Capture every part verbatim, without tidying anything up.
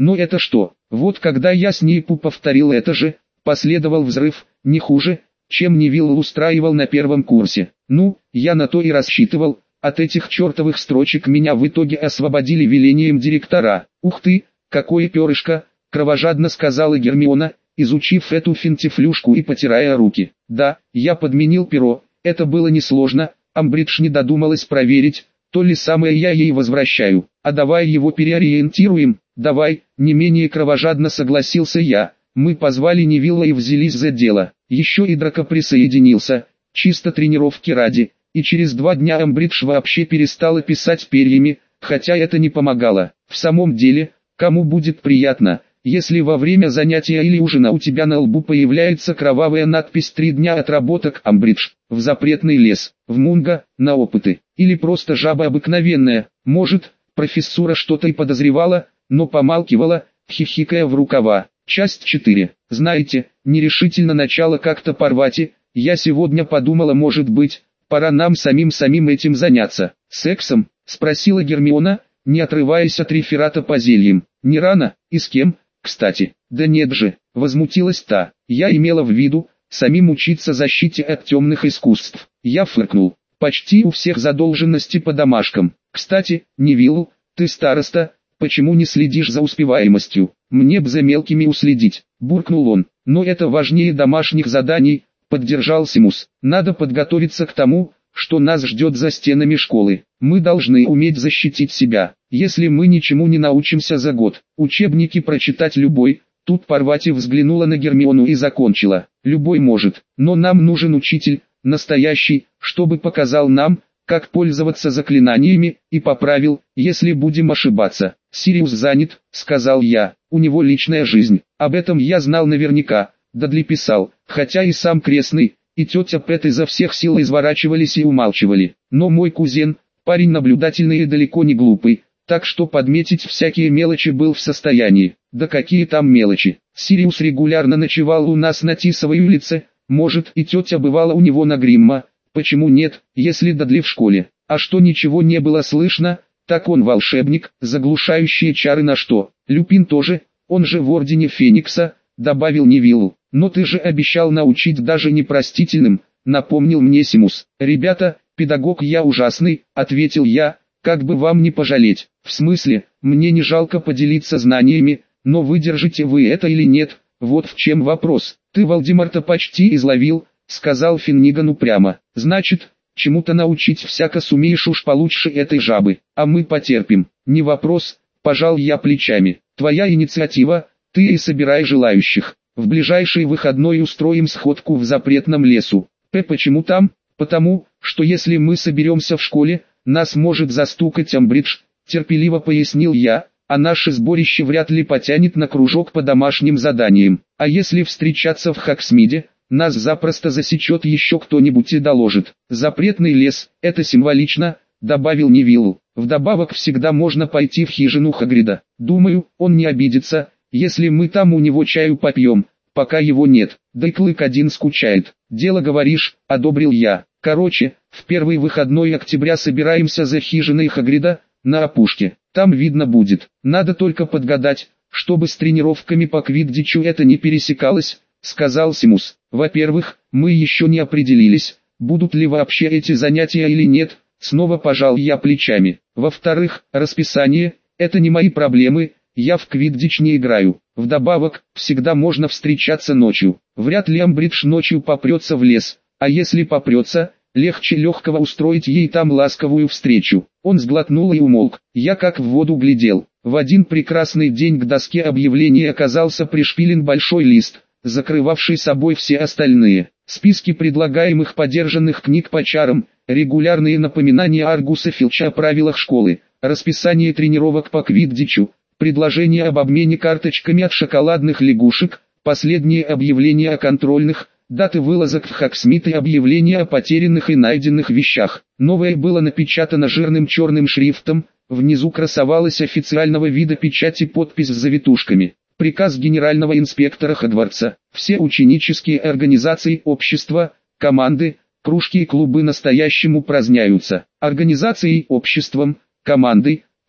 Но это что? Вот когда я с Нейпу повторил это же, последовал взрыв, не хуже, чем Невилл устраивал на первом курсе. Ну, я на то и рассчитывал. От этих чертовых строчек меня в итоге освободили велением директора. «Ух ты, какое перышко!» — кровожадно сказала Гермиона, изучив эту финтифлюшку и потирая руки. «Да, я подменил перо, это было несложно, Амбридж не додумалась проверить, то ли самое я ей возвращаю. А давай его переориентируем, давай», — не менее кровожадно согласился я. Мы позвали Невилла и взялись за дело. Еще и Драко присоединился, чисто тренировки ради. И через два дня Амбридж вообще перестала писать перьями, хотя это не помогало. В самом деле, кому будет приятно, если во время занятия или ужина у тебя на лбу появляется кровавая надпись «Три дня отработок Амбридж, в запретный лес, в Мунго, на опыты», или просто жаба обыкновенная. Может, профессура что-то и подозревала, но помалкивала, хихикая в рукава. Часть четыре. Знаете, нерешительно начало как-то порвать и, я сегодня подумала, может быть, пора нам самим-самим этим заняться. «Сексом?» — спросила Гермиона, не отрываясь от реферата по зельям. «Не рано? И с кем, кстати?» «Да нет же», — возмутилась та. «Я имела в виду, самим учиться защите от темных искусств». Я фыркнул. «Почти у всех задолженности по домашкам. Кстати, Невилл, ты староста, почему не следишь за успеваемостью? Мне б за мелкими уследить», — буркнул он. «Но это важнее домашних заданий», — поддержал Симус. «Надо подготовиться к тому, что нас ждет за стенами школы. Мы должны уметь защитить себя. Если мы ничему не научимся за год, учебники прочитать любой». Тут Парвати взглянула на Гермиону и закончила. «Любой может, но нам нужен учитель, настоящий, чтобы показал нам, как пользоваться заклинаниями, и поправил, если будем ошибаться». «Сириус занят», — сказал я, — «у него личная жизнь». Об этом я знал наверняка, Дадли писал, хотя и сам крестный, и тетя Пэт изо всех сил изворачивались и умалчивали. Но мой кузен, парень наблюдательный и далеко не глупый, так что подметить всякие мелочи был в состоянии. Да какие там мелочи. Сириус регулярно ночевал у нас на Тисовой улице, может, и тетя бывала у него на Гримма. Почему нет, если Дадли в школе? А что ничего не было слышно, так он волшебник, заглушающие чары на что? Люпин тоже, он же в Ордене Феникса, добавил Невилл. «Но ты же обещал научить даже непростительным», — напомнил мне Симус. «Ребята, педагог я ужасный», — ответил я, — «как бы вам не пожалеть». «В смысле, мне не жалко поделиться знаниями, но выдержите вы это или нет, вот в чем вопрос». «Ты Волдемарта почти изловил», — сказал Финниган упрямо. «Значит, чему-то научить всяко сумеешь уж получше этой жабы, а мы потерпим». «Не вопрос», — пожал я плечами. «Твоя инициатива, ты и собирай желающих. В ближайший выходной устроим сходку в запретном лесу». «П почему там?» «Потому, что если мы соберемся в школе, нас может застукать Амбридж», — терпеливо пояснил я, «а наше сборище вряд ли потянет на кружок по домашним заданиям. А если встречаться в Хоксмиде, нас запросто засечет еще кто-нибудь и доложит». «Запретный лес, это символично», — добавил Невилл. «Вдобавок всегда можно пойти в хижину Хагрида. Думаю, он не обидится, если мы там у него чаю попьем, пока его нет. Да и Клык один скучает». «Дело говоришь», — одобрил я. «Короче, в первый выходной октября собираемся за хижиной Хагрида, на опушке. Там видно будет. Надо только подгадать, чтобы с тренировками по квиддичу это не пересекалось», — сказал Симус. «Во-первых, мы еще не определились, будут ли вообще эти занятия или нет», — снова пожал я плечами. «Во-вторых, расписание — это не мои проблемы, я в квиддич не играю. Вдобавок, всегда можно встречаться ночью. Вряд ли Амбридж ночью попрется в лес, а если попрется, легче легкого устроить ей там ласковую встречу». Он сглотнул и умолк. Я как в воду глядел. В один прекрасный день к доске объявлений оказался пришпилен большой лист, закрывавший собой все остальные. Списки предлагаемых подержанных книг по чарам, регулярные напоминания Аргуса Филча о правилах школы, расписание тренировок по квиддичу, предложение об обмене карточками от шоколадных лягушек, последние объявления о контрольных, даты вылазок в Хоксмит и объявления о потерянных и найденных вещах. Новое было напечатано жирным черным шрифтом, внизу красовалась официального вида печать и подпись с завитушками. Приказ генерального инспектора Хогвартса. Все ученические организации, общества, команды, кружки и клубы настоящему праздняются. Организацией, обществом, командой,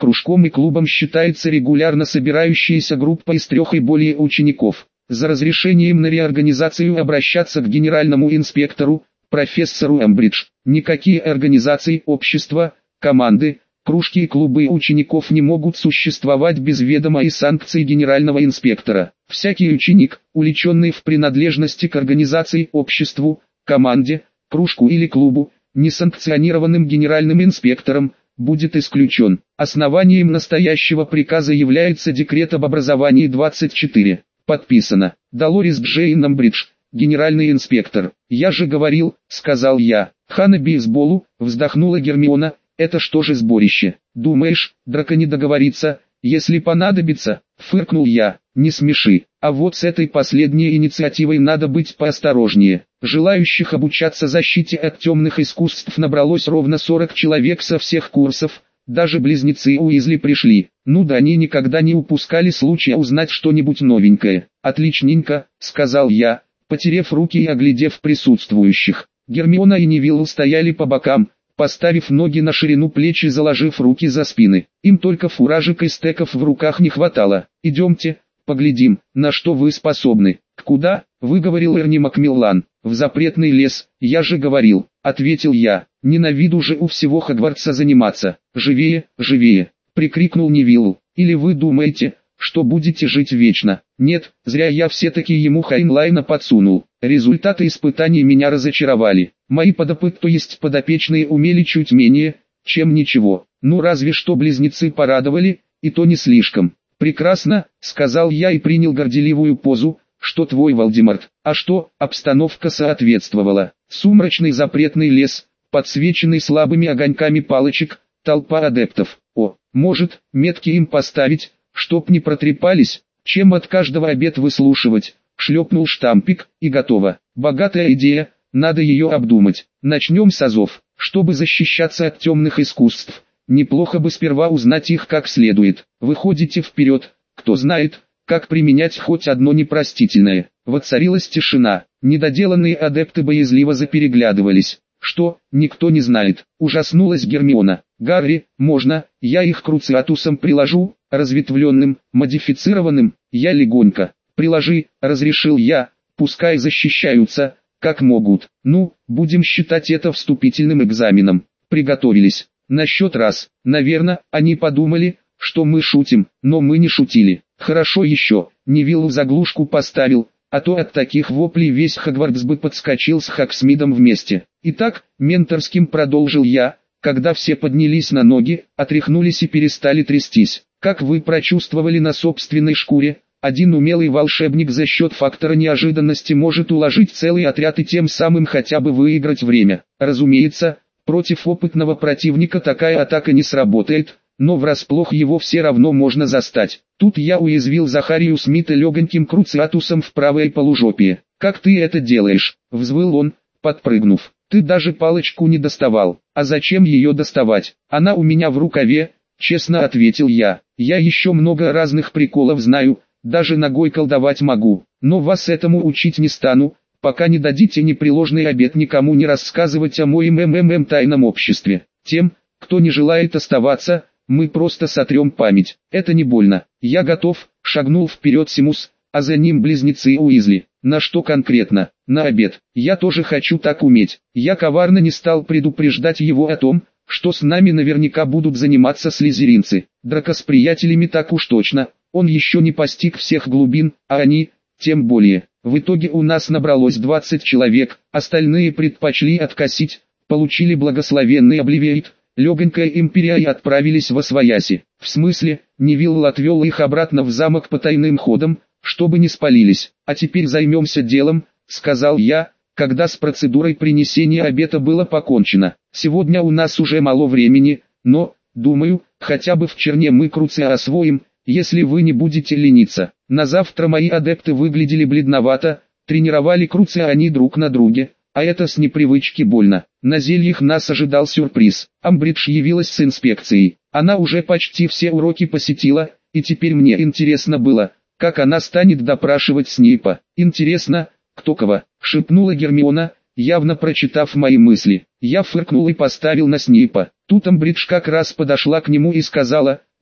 Кружком и клубом считается регулярно собирающаяся группа из трех и более учеников. За разрешением на реорганизацию обращаться к генеральному инспектору, профессору Эмбридж. Никакие организации, общества, команды, кружки и клубы учеников не могут существовать без ведома и санкций генерального инспектора. Всякий ученик, увлеченный в принадлежности к организации, обществу, команде, кружку или клубу, несанкционированным генеральным инспектором, будет исключен. Основанием настоящего приказа является декрет об образовании двадцать четыре. Подписано. Долорес Джейн Эмбридж, генеральный инспектор. «Я же говорил», — сказал я. «Хана бейсболу», — вздохнула Гермиона, — «это что же сборище? Думаешь, драка не договорится, если понадобится?» — фыркнул я. «Не смеши. А вот с этой последней инициативой надо быть поосторожнее». Желающих обучаться защите от темных искусств набралось ровно сорок человек со всех курсов. Даже близнецы Уизли пришли. Ну да, они никогда не упускали случая узнать что-нибудь новенькое. «Отличненько», — сказал я, потерев руки и оглядев присутствующих. Гермиона и Невилл стояли по бокам, поставив ноги на ширину плеч и заложив руки за спины. Им только фуражек и стеков в руках не хватало. «Идемте, поглядим, на что вы способны». «Куда?» — выговорил Эрни Макмиллан. «В запретный лес, я же говорил», — ответил я. «Ненавиду же у всего Хогвартса заниматься». «Живее, живее!» — прикрикнул Невилл. «Или вы думаете, что будете жить вечно?» «Нет, зря я все-таки ему Хайнлайна подсунул. Результаты испытаний меня разочаровали. Мои подопыт, то есть подопечные, умели чуть менее, чем ничего. Ну разве что близнецы порадовали, и то не слишком». «Прекрасно», — сказал я и принял горделивую позу, что твой Волдеморт. А что, обстановка соответствовала. Сумрачный запретный лес, подсвеченный слабыми огоньками палочек, толпа адептов. О, может, метки им поставить, чтоб не протрепались, чем от каждого обет выслушивать. Шлепнул штампик, и готово. Богатая идея, надо ее обдумать. Начнем с азов. Чтобы защищаться от темных искусств, неплохо бы сперва узнать их как следует. Выходите вперед, кто знает, как применять хоть одно непростительное. Воцарилась тишина. Недоделанные адепты боязливо запереглядывались. «Что, никто не знает?» — ужаснулась Гермиона. «Гарри, можно, я их круциатусом приложу, разветвленным, модифицированным?» «Я легонько. Приложи», — разрешил я, «пускай защищаются, как могут. Ну, будем считать это вступительным экзаменом». Приготовились. На счет раз. Наверное, они подумали, что мы шутим, но мы не шутили. Хорошо еще, Невиллу заглушку поставил, а то от таких воплей весь Хогвартс бы подскочил с Хоксмидом вместе. «Итак», — менторским продолжил я, когда все поднялись на ноги, отряхнулись и перестали трястись. «Как вы прочувствовали на собственной шкуре, один умелый волшебник за счет фактора неожиданности может уложить целый отряд и тем самым хотя бы выиграть время. Разумеется, против опытного противника такая атака не сработает, но врасплох его все равно можно застать». Тут я уязвил Захарию Смита легоньким круциатусом в правое полужопие. «Как ты это делаешь?» — взвыл он, подпрыгнув. «Ты даже палочку не доставал. А зачем ее доставать? Она у меня в рукаве», — честно ответил я. «Я еще много разных приколов знаю, даже ногой колдовать могу, но вас этому учить не стану, пока не дадите непреложный обет никому не рассказывать о моем МММ тайном обществе. Тем, кто не желает оставаться, мы просто сотрем память. Это не больно. Я готов», — шагнул вперед Симус, а за ним близнецы Уизли. «На что конкретно?» «На обед. Я тоже хочу так уметь». Я коварно не стал предупреждать его о том, что с нами наверняка будут заниматься слизеринцы. Драко с приятелями так уж точно. Он еще не постиг всех глубин, а они, тем более. В итоге у нас набралось двадцать человек, остальные предпочли откосить, получили благословенный обливиейт, легонькая империя и отправились во свояси. В смысле, Невилл отвел их обратно в замок по тайным ходам, чтобы не спалились. «А теперь займемся делом», — сказал я, когда с процедурой принесения обета было покончено. «Сегодня у нас уже мало времени, но, думаю, хотя бы в черне мы круция освоим, если вы не будете лениться». На завтра мои адепты выглядели бледновато, тренировали круция они друг на друге, а это с непривычки больно. На зельях нас ожидал сюрприз. Амбридж явилась с инспекцией. Она уже почти все уроки посетила, и теперь мне интересно было, как она станет допрашивать Снейпа. «Интересно, кто кого?» — шепнула Гермиона, явно прочитав мои мысли. Я фыркнул и поставил на Снейпа. Тут Амбридж как раз подошла к нему и сказала: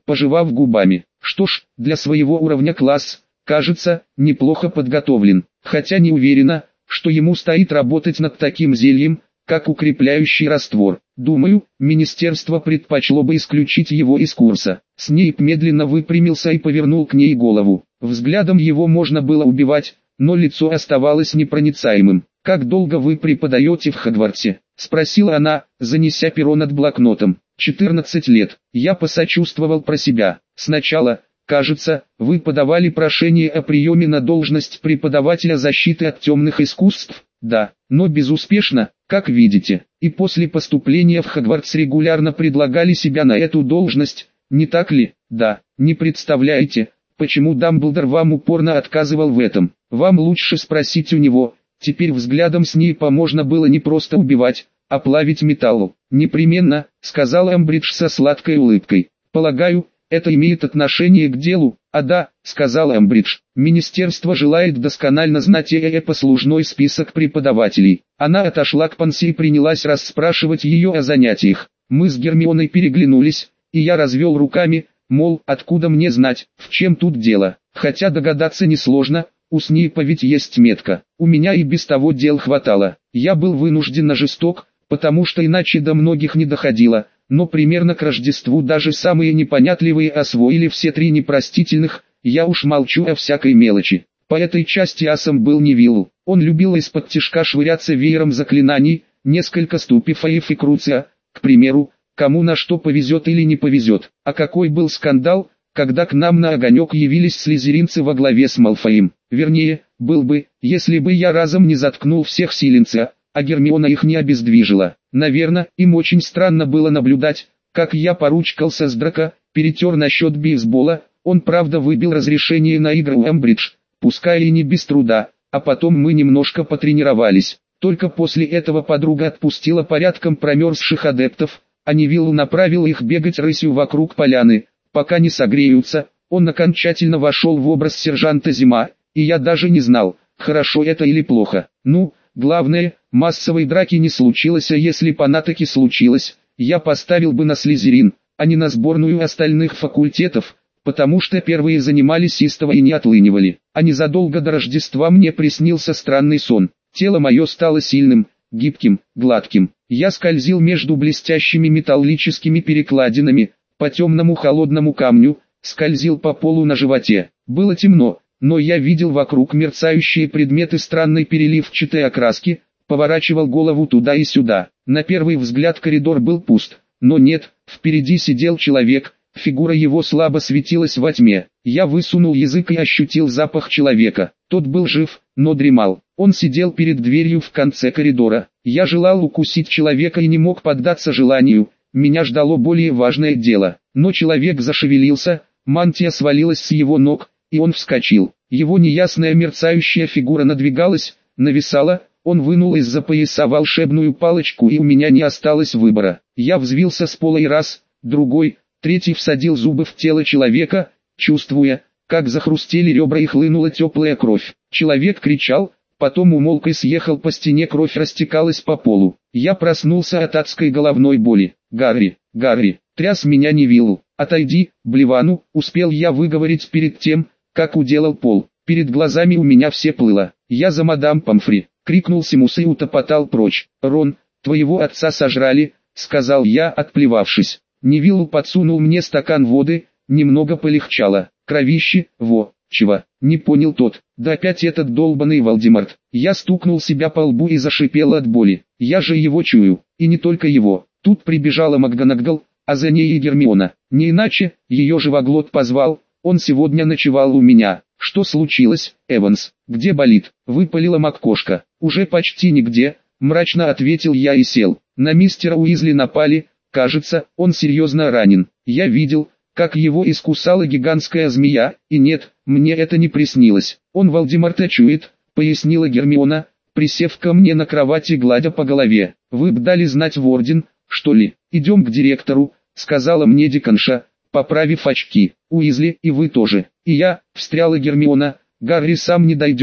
пожевав губами. Что ж, для своего уровня класс, кажется, неплохо подготовлен, хотя не уверена, что ему стоит работать над таким зельем, как укрепляющий раствор. Думаю, министерство предпочло бы исключить его из курса. Снейп медленно выпрямился и повернул к ней голову. Взглядом его можно было убивать, но лицо оставалось непроницаемым. «Как долго вы преподаете в Хогвартсе?» — спросила она, занеся перо над блокнотом. «четырнадцать лет». Я посочувствовал про себя. «Сначала, кажется, вы подавали прошение о приеме на должность преподавателя защиты от темных искусств?» «Да, но безуспешно, как видите. И после поступления в Хогвартс регулярно предлагали себя на эту должность, не так ли?» «Да. Не представляете, почему Дамблдор вам упорно отказывал в этом. Вам лучше спросить у него». Теперь взглядом Снейпа можно было не просто убивать, а плавить металлу. «Непременно», — сказал Эмбридж со сладкой улыбкой. «Полагаю, это имеет отношение к делу?» «А да», — сказал Эмбридж. «Министерство желает досконально знать э послужной список преподавателей». Она отошла к Панси и принялась расспрашивать ее о занятиях. Мы с Гермионой переглянулись, и я развел руками, мол, откуда мне знать, в чем тут дело. Хотя догадаться несложно. У Снейпа ведь есть метка. У меня и без того дел хватало. Я был вынужденно жесток, потому что иначе до многих не доходило, но примерно к Рождеству даже самые непонятливые освоили все три непростительных, я уж молчу о всякой мелочи. По этой части асом был Невилл. Он любил из-под тишка швыряться веером заклинаний, несколько ступифаев и круция, к примеру, кому на что повезет или не повезет. А какой был скандал, когда к нам на огонек явились слизеринцы во главе с Малфоем. Вернее, был бы, если бы я разом не заткнул всех силенца, а Гермиона их не обездвижила. Наверное, им очень странно было наблюдать, как я поручкался с Драко, перетер насчет бейсбола. Он правда выбил разрешение на игры у Эмбридж, пускай и не без труда, а потом мы немножко потренировались. Только после этого подруга отпустила порядком промерзших адептов, а Невиллу направила их бегать рысью вокруг поляны, пока не согреются. Он окончательно вошел в образ сержанта Зима, и я даже не знал, хорошо это или плохо. Ну, главное, массовой драки не случилось, а если бы она таки случилась, я поставил бы на Слизерин, а не на сборную остальных факультетов, потому что первые занимались истово и не отлынивали. А незадолго до Рождества мне приснился странный сон. Тело мое стало сильным, гибким, гладким. Я скользил между блестящими металлическими перекладинами, по темному холодному камню, скользил по полу на животе. Было темно, но я видел вокруг мерцающие предметы странной переливчатой окраски, поворачивал голову туда и сюда. На первый взгляд коридор был пуст, но нет, впереди сидел человек, фигура его слабо светилась во тьме. Я высунул язык и ощутил запах человека. Тот был жив, но дремал. Он сидел перед дверью в конце коридора. Я желал укусить человека и не мог поддаться желанию. Меня ждало более важное дело. Но человек зашевелился, мантия свалилась с его ног, и он вскочил. Его неясная мерцающая фигура надвигалась, нависала. Он вынул из-за пояса волшебную палочку, и у меня не осталось выбора. Я взвился с пола и раз, другой, третий всадил зубы в тело человека, чувствуя, как захрустели ребра и хлынула теплая кровь. Человек кричал, потом умолк и съехал по стене, кровь растекалась по полу. Я проснулся от адской головной боли. «Гарри, Гарри!» Тряс меня Невиллу. «Отойди, блевану!» Успел я выговорить перед тем, как уделал пол. Перед глазами у меня все плыло. «Я за мадам Помфри!» Крикнул Симус и утопотал прочь. «Рон, твоего отца сожрали!» Сказал я, отплевавшись. Невиллу подсунул мне стакан воды, немного полегчало. «Кровище, во, чего?» Не понял тот. «Да опять этот долбаный Волдеморт!» Я стукнул себя по лбу и зашипел от боли. «Я же его чую, и не только его!» Тут прибежала МакГонагал, а за ней и Гермиона. Не иначе, ее живоглот позвал, он сегодня ночевал у меня. «Что случилось, Эванс? Где болит?» — выпалила МакКошка. «Уже почти нигде», — мрачно ответил я и сел. «На мистера Уизли напали, кажется, он серьезно ранен. Я видел, как его искусала гигантская змея, и нет, мне это не приснилось. Он Волдеморта чует», — пояснила Гермиона, присев ко мне на кровати, гладя по голове. «Вы б дали знать в орден, что ли?» «Идем к директору», — сказала мне деканша, поправив очки. «Уизли, и вы тоже». «И я», — встряла Гермиона. «Гарри сам не дойдет»,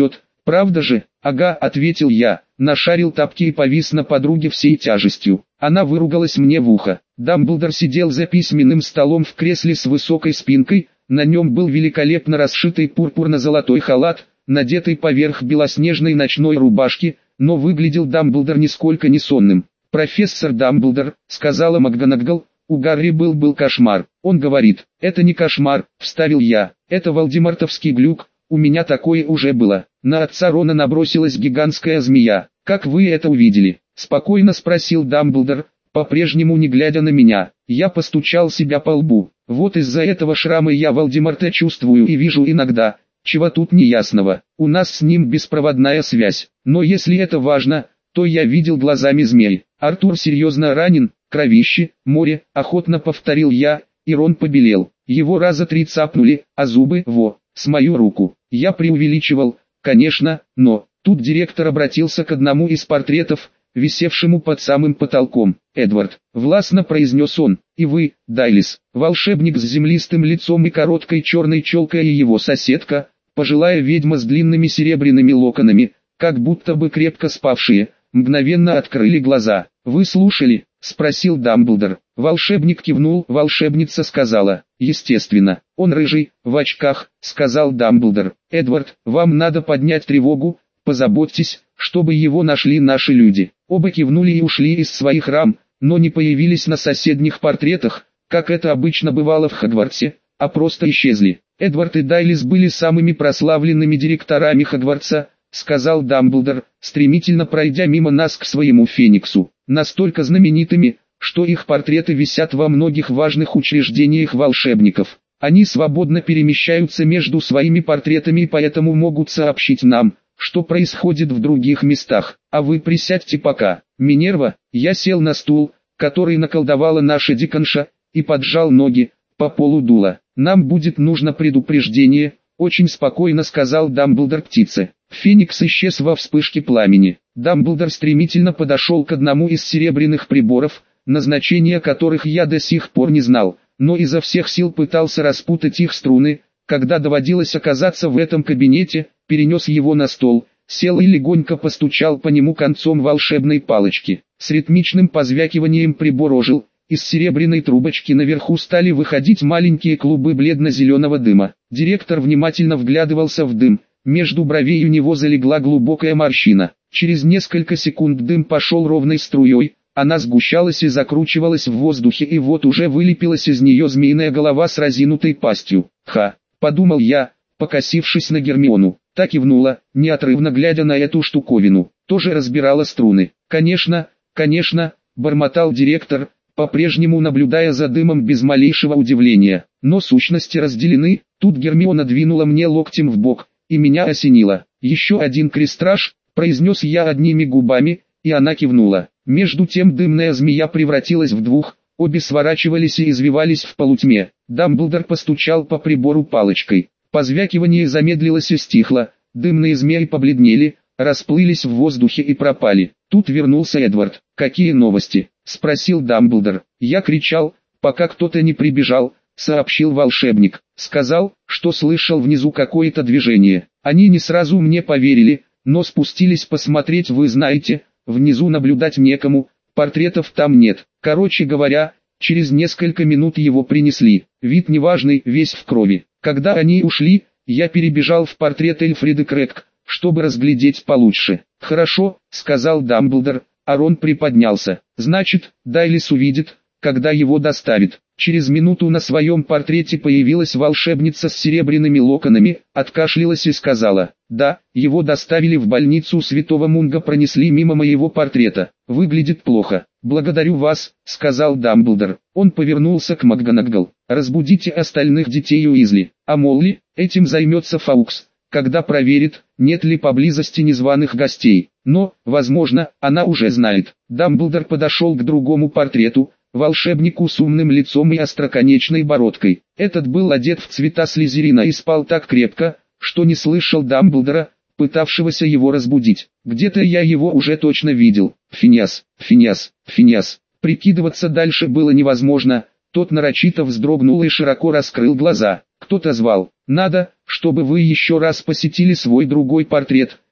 Правда же? Ага, ответил я, нашарил тапки и повис на подруге всей тяжестью. Она выругалась мне в ухо. Дамблдор сидел за письменным столом в кресле с высокой спинкой, на нем был великолепно расшитый пурпурно-золотой халат, надетый поверх белоснежной ночной рубашки, но выглядел Дамблдор нисколько не сонным. «Профессор Дамблдор», — сказала МакГонагал, — «у Гарри был-был кошмар». Он говорит: «Это не кошмар», — вставил я, — «это волдемортовский глюк, у меня такое уже было». На отца Рона набросилась гигантская змея. «Как вы это увидели?» — спокойно спросил Дамблдор, по-прежнему не глядя на меня. Я постучал себя по лбу. «Вот из-за этого шрама я Волдеморта чувствую и вижу иногда, чего тут неясного. У нас с ним беспроводная связь. Но если это важно, то я видел глазами змей. Артур серьезно ранен, кровище, море», — охотно повторил я, и Рон побелел. Его раза три цапнули, а зубы, во, с мою руку. Я преувеличивал, конечно, но... Тут директор обратился к одному из портретов, висевшему под самым потолком. «Эдвард», — властно произнес он, — «и вы, Дайлис, волшебник с землистым лицом и короткой черной челкой, и его соседка, пожилая ведьма с длинными серебряными локонами, как будто бы крепко спавшие, мгновенно открыли глаза». «Вы слушали?» — спросил Дамблдор. Волшебник кивнул, волшебница сказала: «Естественно, он рыжий, в очках», — сказал Дамблдор. «Эдвард, вам надо поднять тревогу, позаботьтесь, чтобы его нашли наши люди». Оба кивнули и ушли из своих рам, но не появились на соседних портретах, как это обычно бывало в Хогвартсе, а просто исчезли. «Эдвард и Дайлис были самыми прославленными директорами Хогвартса», — сказал Дамблдор, стремительно пройдя мимо нас к своему Фениксу. «Настолько знаменитыми, что их портреты висят во многих важных учреждениях волшебников. Они свободно перемещаются между своими портретами и поэтому могут сообщить нам, что происходит в других местах. А вы присядьте пока». «Минерва», я сел на стул, который наколдовала наша диконша, и поджал ноги, по полу дуло. «Нам будет нужно предупреждение», — очень спокойно сказал Дамблдор птице. Феникс исчез во вспышке пламени. Дамблдор стремительно подошел к одному из серебряных приборов, назначение которых я до сих пор не знал, но изо всех сил пытался распутать их струны. Когда доводилось оказаться в этом кабинете, перенес его на стол, сел и легонько постучал по нему концом волшебной палочки. С ритмичным позвякиванием прибор ожил, из серебряной трубочки наверху стали выходить маленькие клубы бледно-зеленого дыма. Директор внимательно вглядывался в дым, между бровей у него залегла глубокая морщина. Через несколько секунд дым пошел ровной струей, она сгущалась и закручивалась в воздухе, и вот уже вылепилась из нее змеиная голова с разинутой пастью. «Ха!» — подумал я, покосившись на Гермиону. Та кивнула, неотрывно глядя на эту штуковину, тоже разбирала струны. «Конечно, конечно», — бормотал директор, по-прежнему наблюдая за дымом без малейшего удивления. «Но сущности разделены». Тут Гермиона двинула мне локтем в бок, и меня осенило. «Еще один крестраж», — произнес я одними губами, и она кивнула. Между тем дымная змея превратилась в двух, обе сворачивались и извивались в полутьме. Дамблдор постучал по прибору палочкой. Позвякивание замедлилось и стихло, дымные змеи побледнели, расплылись в воздухе и пропали. Тут вернулся Эдвард. «Какие новости?» — спросил Дамблдор. Я кричал, пока кто-то не прибежал, сообщил волшебник. Сказал, что слышал внизу какое-то движение. Они не сразу мне поверили, но спустились посмотреть, вы знаете, внизу наблюдать некому, портретов там нет. Короче говоря, через несколько минут его принесли. Вид неважный, весь в крови. Когда они ушли, я перебежал в портрет Эльфриды Крэг, чтобы разглядеть получше. «Хорошо», — сказал Дамблдор, а Рон приподнялся. «Значит, Дайлис увидит, когда его доставит». Через минуту на своем портрете появилась волшебница с серебряными локонами, откашлялась и сказала: «Да, его доставили в больницу Святого Мунга, пронесли мимо моего портрета. Выглядит плохо». «Благодарю вас», — сказал Дамблдор. Он повернулся к МакГонагал. «Разбудите остальных детей Уизли, а Молли, этим займется Фаукс, когда проверит, нет ли поблизости незваных гостей. Но, возможно, она уже знает». Дамблдор подошел к другому портрету, волшебнику с умным лицом и остроконечной бородкой. Этот был одет в цвета Слизерина и спал так крепко, что не слышал Дамблдора, пытавшегося его разбудить. Где-то я его уже точно видел. «Финиас, Финиас, Финиас». Прикидываться дальше было невозможно, тот нарочито вздрогнул и широко раскрыл глаза. Кто-то звал: «Надо, чтобы вы еще раз посетили свой другой портрет,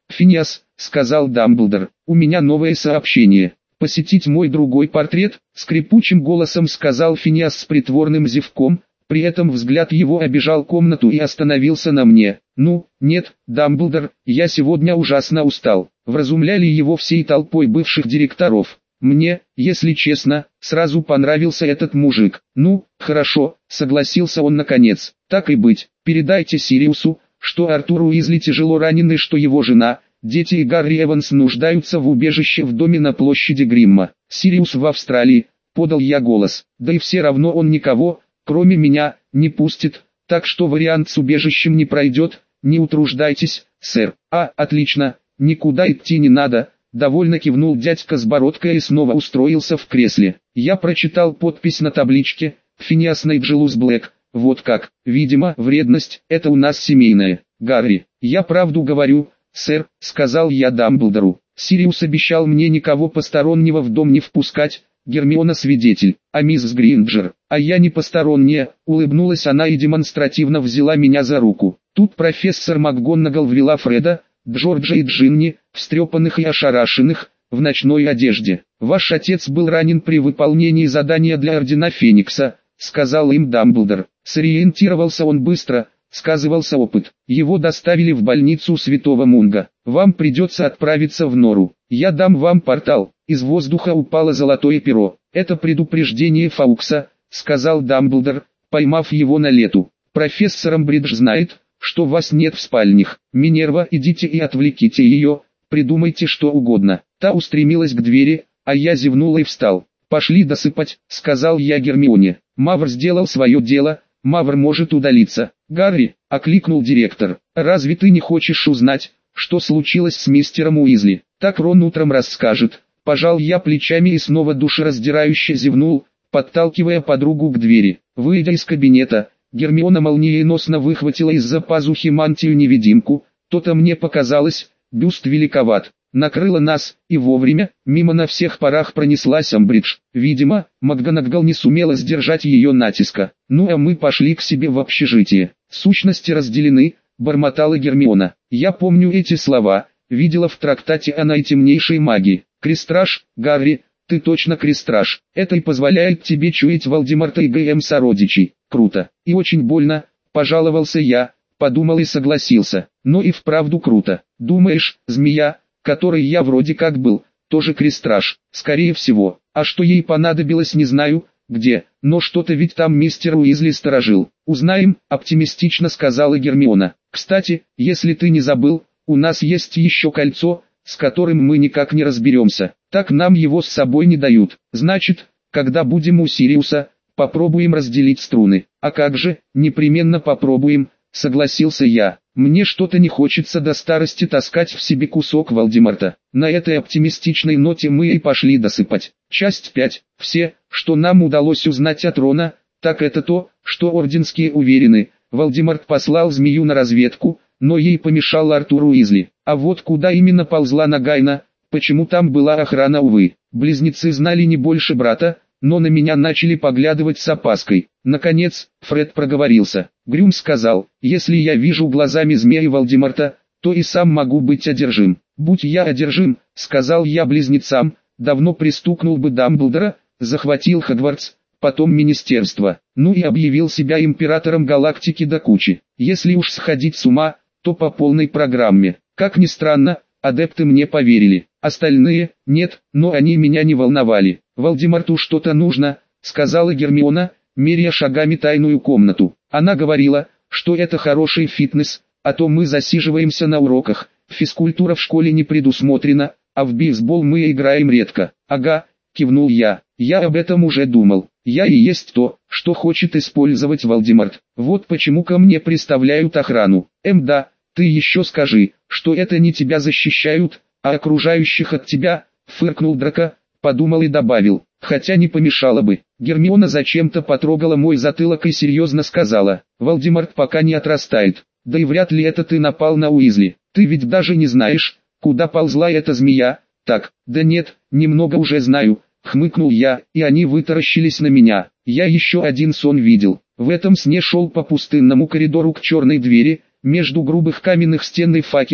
«Финиас», — сказал Дамблдор, — «у меня новое сообщение. Посетить мой другой портрет?» — скрипучим голосом сказал Финиас с притворным зевком, при этом взгляд его обежал комнату и остановился на мне. «Ну, нет, Дамблдор, я сегодня ужасно устал», — вразумляли его всей толпой бывших директоров. Мне, если честно, сразу понравился этот мужик. «Ну, хорошо», — согласился он наконец. «Так и быть, передайте Сириусу, что Артур Уизли тяжело ранен и что его жена, дети и Гарри Эванс нуждаются в убежище в доме на площади Гримма. Сириус в Австралии», — подал я голос. «Да и все равно он никого, кроме меня, не пустит, так что вариант с убежищем не пройдет, не утруждайтесь, сэр». «А, отлично, никуда идти не надо», — довольно кивнул дядька с бородкой и снова устроился в кресле. Я прочитал подпись на табличке «Финиас Найджелус Блэк». Вот как, видимо, вредность – это у нас семейное. «Гарри, я правду говорю, сэр», – сказал я Дамблдору. «Сириус обещал мне никого постороннего в дом не впускать, Гермиона свидетель, а мисс Гринджер, а я не посторонняя», — улыбнулась она и демонстративно взяла меня за руку. Тут профессор МакГонагал ввела Фреда, Джорджа и Джинни, встрепанных и ошарашенных, в ночной одежде. «Ваш отец был ранен при выполнении задания для Ордена Феникса», — сказал им Дамблдор. «Сориентировался он быстро», — сказывался опыт. «Его доставили в больницу Святого Мунга. Вам придется отправиться в Нору. Я дам вам портал». Из воздуха упало золотое перо. «Это предупреждение Фаукса», — сказал Дамблдор, поймав его на лету. «Профессор Амбридж знает, что вас нет в спальнях. Минерва, идите и отвлеките ее, придумайте что угодно». Та устремилась к двери, а я зевнул и встал. «Пошли досыпать», — сказал я Гермионе. «Мавр сделал свое дело, Мавр может удалиться». «Гарри», — окликнул директор, — «разве ты не хочешь узнать, что случилось с мистером Уизли? Так Рон утром расскажет». Пожал я плечами и снова душераздирающе зевнул, подталкивая подругу к двери. Выйдя из кабинета, Гермиона молниеносно выхватила из-за пазухи мантию-невидимку, то-то мне показалось, бюст великоват. Накрыла нас, и вовремя, мимо на всех парах пронеслась Амбридж. Видимо, МакГонагал не сумела сдержать ее натиска. «Ну а мы пошли к себе в общежитие. Сущности разделены», — бормотала Гермиона. «Я помню эти слова, видела в трактате о наитемнейшей магии. Крестраж, Гарри, ты точно крестраж. Это и позволяет тебе чуять Волдеморта и ГМ сородичей. Круто. И очень больно», — пожаловался я, подумал и согласился. «Но и вправду круто. Думаешь, змея, которой я вроде как был, тоже крестраж?» «Скорее всего. А что ей понадобилось, не знаю, где, но что-то ведь там мистер Уизли сторожил. Узнаем», — оптимистично сказала Гермиона. «Кстати, если ты не забыл, у нас есть еще кольцо, с которым мы никак не разберемся. Так нам его с собой не дают. Значит, когда будем у Сириуса, попробуем разделить струны». «А как же, непременно попробуем», — согласился я. «Мне что-то не хочется до старости таскать в себе кусок Волдеморта». На этой оптимистичной ноте мы и пошли досыпать. Часть пять. Все, что нам удалось узнать от Рона, так это то, что орденские уверены, Волдеморт послал змею на разведку, но ей помешал Артур Уизли. А вот куда именно ползла Нагайна, почему там была охрана, увы. Близнецы знали не больше брата, но на меня начали поглядывать с опаской. Наконец, Фред проговорился. Грюм сказал: «Если я вижу глазами змеи Волдеморта, то и сам могу быть одержим». «Будь я одержим», — сказал я близнецам, — давно пристукнул бы Дамблдора, захватил Хогвартс, потом министерство, ну и объявил себя императором галактики до кучи. Если уж сходить с ума, то по полной программе. Как ни странно, адепты мне поверили, остальные – нет, но они меня не волновали. «Волдеморту что-то нужно», – сказала Гермиона, меряя шагами тайную комнату. Она говорила, что это хороший фитнес, а то мы засиживаемся на уроках, физкультура в школе не предусмотрена, а в бейсбол мы играем редко. «Ага», – кивнул я, – «я об этом уже думал. Я и есть то, что хочет использовать Волдеморт. Вот почему ко мне приставляют охрану». «Эм да, ты еще скажи, что это не тебя защищают, а окружающих от тебя», — фыркнул Драко, подумал и добавил, хотя не помешало бы. Гермиона зачем-то потрогала мой затылок и серьезно сказала: «Волдеморт пока не отрастает, да и вряд ли это ты напал на Уизли. Ты ведь даже не знаешь, куда ползла эта змея». «Так, да нет, немного уже знаю», — хмыкнул я, и они вытаращились на меня. Я еще один сон видел. В этом сне шел по пустынному коридору к черной двери, между грубых каменных стен и факелов,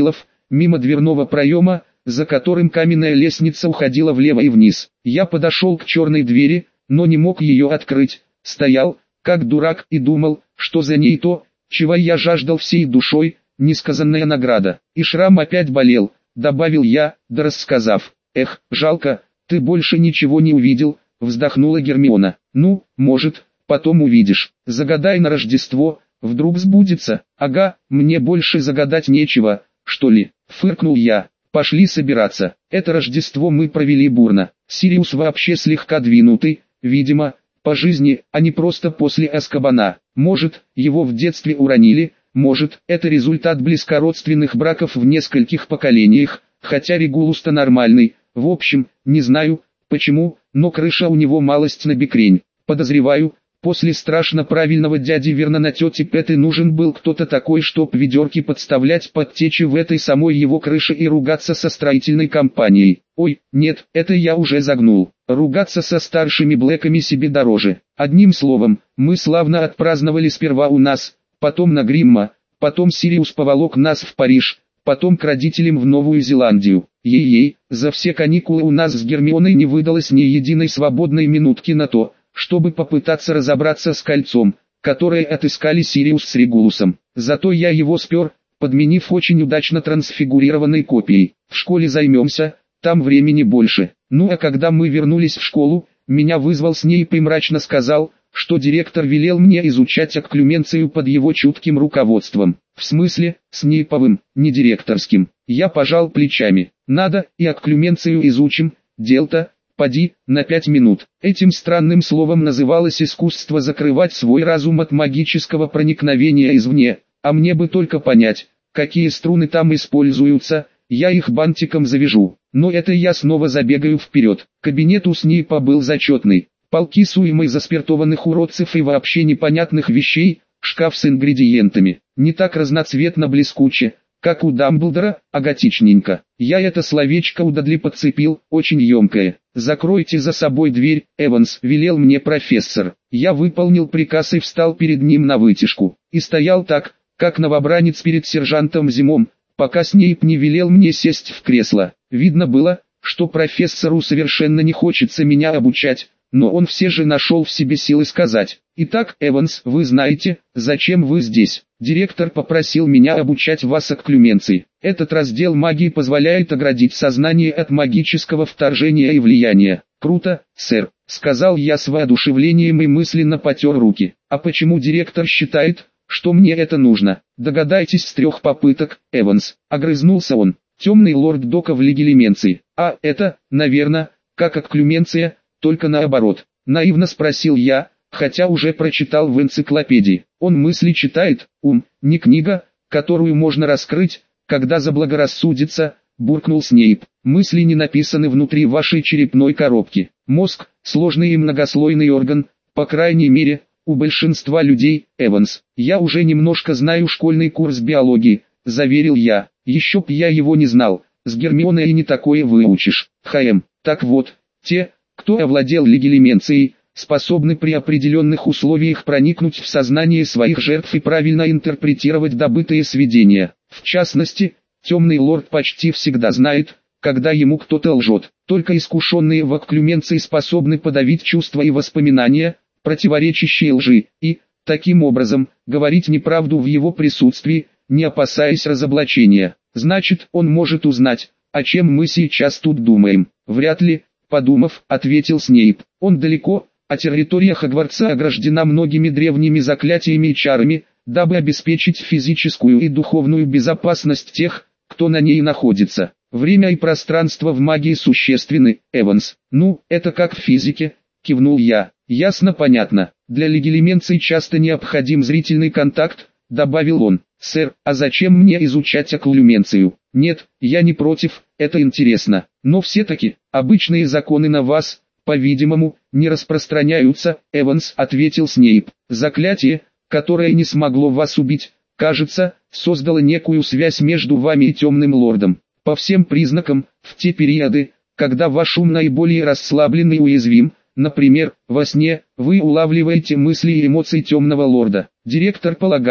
мимо дверного проема, за которым каменная лестница уходила влево и вниз. Я подошел к черной двери, но не мог ее открыть, стоял, как дурак, и думал, что за ней то, чего я жаждал всей душой, несказанная награда. И шрам опять болел, добавил я, да рассказав. Эх, жалко, ты больше ничего не увидел, вздохнула Гермиона. Ну, может, потом увидишь. Загадай на Рождество, вдруг сбудется. Ага, мне больше загадать нечего, что ли, фыркнул я. Пошли собираться. Это Рождество мы провели бурно. Сириус вообще слегка двинутый, видимо, по жизни, а не просто после Азкабана. Может, его в детстве уронили, может, это результат близкородственных браков в нескольких поколениях, хотя Регулус-то нормальный. В общем, не знаю, почему, но крыша у него малость набекрень. Подозреваю, после страшно правильного дяди Вернона тете Петы нужен был кто-то такой, чтоб ведерки подставлять под течи в этой самой его крыше и ругаться со строительной компанией. Ой, нет, это я уже загнул. Ругаться со старшими блэками себе дороже. Одним словом, мы славно отпраздновали сперва у нас, потом на Гримма, потом Сириус поволок нас в Париж, потом к родителям в Новую Зеландию. Ей-ей, за все каникулы у нас с Гермионой не выдалось ни единой свободной минутки на то, чтобы попытаться разобраться с кольцом, которое отыскали Сириус с Регулусом. Зато я его спер, подменив очень удачно трансфигурированной копией. В школе займемся, там времени больше. Ну а когда мы вернулись в школу, меня вызвал Снейп и мрачно сказал, что директор велел мне изучать окклюменцию под его чутким руководством. В смысле, Снейповым, не директорским. Я пожал плечами. Надо, и окклюменцию изучим, дел-то, поди, на пять минут. Этим странным словом называлось искусство закрывать свой разум от магического проникновения извне, а мне бы только понять, какие струны там используются, я их бантиком завяжу. Но это я снова забегаю вперед. Кабинет у Снейпа был зачетный. Полки с уймой заспиртованных уродцев и вообще непонятных вещей, шкаф с ингредиентами. Не так разноцветно блескуче, как у Дамблдора, а готичненько. Я это словечко у Дадли подцепил, очень емкое. «Закройте за собой дверь, Эванс», — велел мне профессор. Я выполнил приказ и встал перед ним на вытяжку. И стоял так, как новобранец перед сержантом Зимом, пока Снейп не велел мне сесть в кресло. Видно было, что профессору совершенно не хочется меня обучать, но он все же нашел в себе силы сказать: «Итак, Эванс, вы знаете, зачем вы здесь? Директор попросил меня обучать вас окклюменции. Этот раздел магии позволяет оградить сознание от магического вторжения и влияния». «Круто, сэр», — сказал я с воодушевлением и мысленно потер руки. «А почему директор считает, что мне это нужно? Догадайтесь с трех попыток, Эванс», — огрызнулся он. «Темный лорд Дока в легилименции. А это, наверное, как окклюменция, только наоборот». Наивно спросил я, хотя уже прочитал в энциклопедии. «Он мысли читает, ум, не книга, которую можно раскрыть, когда заблагорассудится», — буркнул Снейп. «Мысли не написаны внутри вашей черепной коробки. Мозг — сложный и многослойный орган, по крайней мере, у большинства людей, Эванс. Я уже немножко знаю школьный курс биологии», — заверил я. «Еще б я его не знал, с Гермионой и не такое выучишь. Хм, так вот, те, кто овладел легилименцией, способны при определенных условиях проникнуть в сознание своих жертв и правильно интерпретировать добытые сведения. В частности, темный лорд почти всегда знает, когда ему кто-то лжет. Только искушенные в окклюменции способны подавить чувства и воспоминания, противоречащие лжи, и, таким образом, говорить неправду в его присутствии, не опасаясь разоблачения. Значит, он может узнать, о чем мы сейчас тут думаем». «Вряд ли», — подумав, ответил Снейп. «Он далеко, а территория Хогвартса ограждена многими древними заклятиями и чарами, дабы обеспечить физическую и духовную безопасность тех, кто на ней находится. Время и пространство в магии существенны, Эванс». «Ну, это как в физике», — кивнул я. «Ясно, понятно. Для легилименции часто необходим зрительный контакт», — добавил он. «Сэр, а зачем мне изучать окклюменцию?» «Нет, я не против, это интересно. Но все-таки, обычные законы на вас, по-видимому, не распространяются», — Эванс ответил Снейп. «Заклятие, которое не смогло вас убить, кажется, создало некую связь между вами и темным лордом. По всем признакам, в те периоды, когда ваш ум наиболее расслаблен и уязвим, например, во сне, вы улавливаете мысли и эмоции темного лорда. Директор полагает,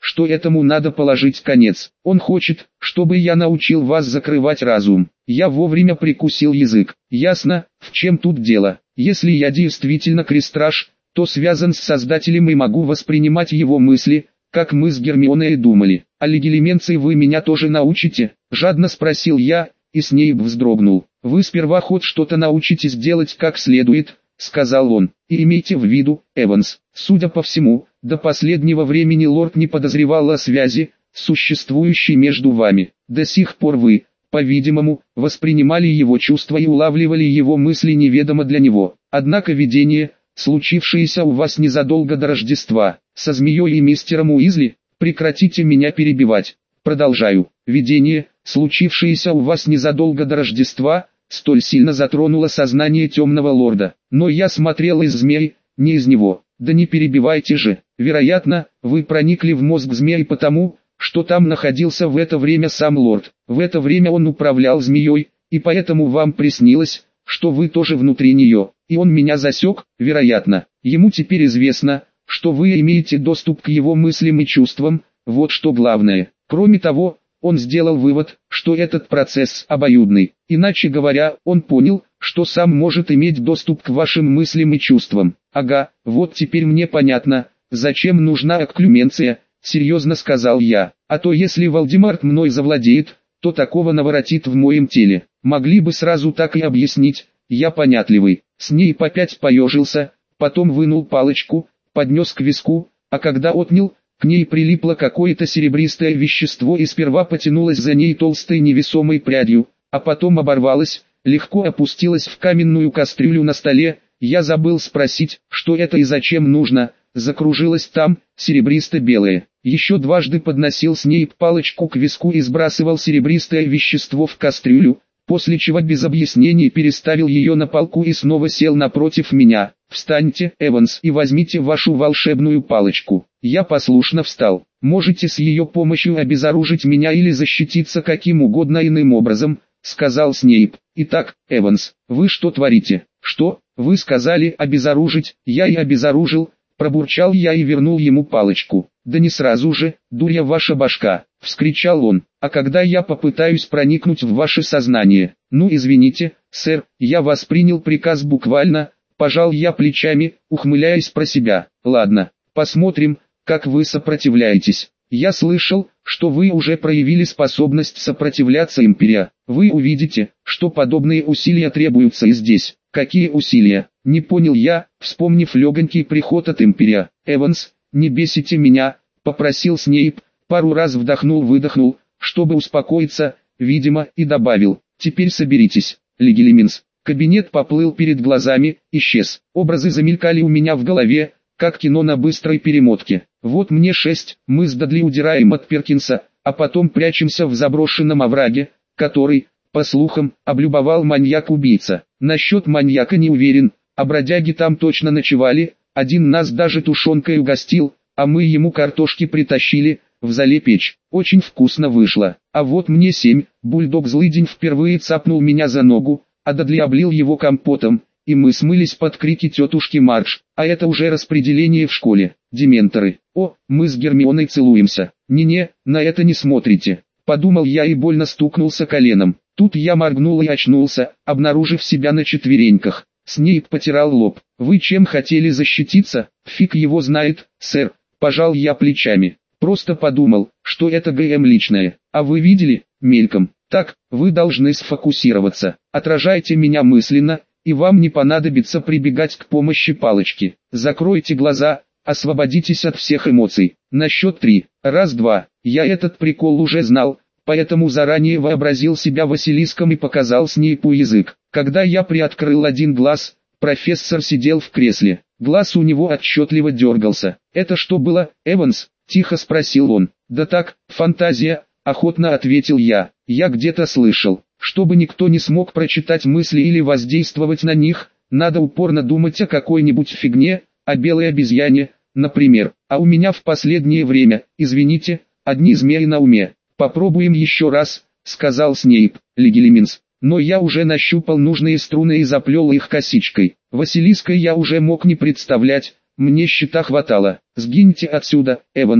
что этому надо положить конец. Он хочет, чтобы я научил вас закрывать разум. Я вовремя прикусил язык. Ясно, в чем тут дело. Если я действительно крестраж, то связан с Создателем и могу воспринимать его мысли, как мы с Гермионой думали. А легилименции вы меня тоже научите? Жадно спросил я, и Снейп вздрогнул. Вы сперва хоть что-то научитесь делать как следует, сказал он. И имейте в виду, Эванс, судя по всему, до последнего времени лорд не подозревал о связи, существующей между вами. До сих пор вы, по-видимому, воспринимали его чувства и улавливали его мысли неведомо для него. Однако видение, случившееся у вас незадолго до Рождества, со змеей и мистером Уизли, прекратите меня перебивать. Продолжаю. Видение, случившееся у вас незадолго до Рождества, столь сильно затронуло сознание темного лорда. Но я смотрел из змей, не из него. Да не перебивайте же. Вероятно, вы проникли в мозг змеи потому, что там находился в это время сам лорд. В это время он управлял змеей, и поэтому вам приснилось, что вы тоже внутри нее. И он меня засек, вероятно. Ему теперь известно, что вы имеете доступ к его мыслям и чувствам, вот что главное. Кроме того, он сделал вывод, что этот процесс обоюдный. Иначе говоря, он понял, что сам может иметь доступ к вашим мыслям и чувствам. Ага, вот теперь мне понятно, зачем нужна окклюменция, серьезно сказал я. А то если Волдемарт мной завладеет, то такого наворотит в моем теле. Могли бы сразу так и объяснить, я понятливый. Снейп опять поежился, потом вынул палочку, поднес к виску, а когда отнял, к ней прилипло какое-то серебристое вещество и сперва потянулось за ней толстой невесомой прядью, а потом оборвалось, легко опустилось в каменную кастрюлю на столе. Я забыл спросить, что это и зачем нужно, закружилось там, серебристо-белое. Еще дважды подносил Снейп палочку к виску и сбрасывал серебристое вещество в кастрюлю, после чего без объяснений переставил ее на полку и снова сел напротив меня. «Встаньте, Эванс, и возьмите вашу волшебную палочку». Я послушно встал. «Можете с ее помощью обезоружить меня или защититься каким угодно иным образом», — сказал Снейп. «Итак, Эванс, вы что творите?» «Что? Вы сказали обезоружить, я и обезоружил», — пробурчал я и вернул ему палочку. «Да не сразу же, дурья ваша башка», — вскричал он. «А когда я попытаюсь проникнуть в ваше сознание?» «Ну извините, сэр, я воспринял приказ буквально», — пожал я плечами, ухмыляясь про себя. «Ладно, посмотрим, как вы сопротивляетесь. Я слышал, что вы уже проявили способность сопротивляться Империи. Вы увидите, что подобные усилия требуются и здесь». «Какие усилия?» — не понял я, вспомнив легонький приход от Империи. «Эванс, не бесите меня», — попросил Снейп, пару раз вдохнул-выдохнул, чтобы успокоиться, видимо, и добавил: «Теперь соберитесь, Легилименс». Кабинет поплыл перед глазами, исчез. Образы замелькали у меня в голове, как кино на быстрой перемотке. Вот мне шесть, мы с Дадли удираем от Перкинса, а потом прячемся в заброшенном овраге, который, по слухам, облюбовал маньяк-убийца. Насчет маньяка не уверен, а бродяги там точно ночевали, один нас даже тушенкой угостил, а мы ему картошки притащили, в зале печь. Очень вкусно вышло. А вот мне семь, бульдог-злыдень впервые цапнул меня за ногу, а Дадли облил его компотом, и мы смылись под крики тетушки Мардж. А это уже распределение в школе. Дементоры. О, мы с Гермионой целуемся. Не-не, на это не смотрите. Подумал я и больно стукнулся коленом. Тут я моргнул и очнулся, обнаружив себя на четвереньках. Снейп потирал лоб. «Вы чем хотели защититься?» «Фиг его знает, сэр», — пожал я плечами. «Просто подумал, что это ГМ личное. А вы видели?» «Мельком». «Так, вы должны сфокусироваться. Отражайте меня мысленно, и вам не понадобится прибегать к помощи палочки. Закройте глаза, освободитесь от всех эмоций. На счет три. Раз-два». Я этот прикол уже знал, поэтому заранее вообразил себя Василиском и показал Снейпу язык. Когда я приоткрыл один глаз, профессор сидел в кресле. Глаз у него отчетливо дергался. «Это что было, Эванс?» — тихо спросил он. «Да так, фантазия», — охотно ответил я. «Я где-то слышал, чтобы никто не смог прочитать мысли или воздействовать на них, надо упорно думать о какой-нибудь фигне, о белой обезьяне, например. А у меня в последнее время, извините, одни змеи на уме». «Попробуем еще раз», — сказал Снейп. «Легилименс». Но я уже нащупал нужные струны и заплел их косичкой. Василиска я уже мог не представлять, мне щита хватало. «Сгиньте отсюда, Эванс», —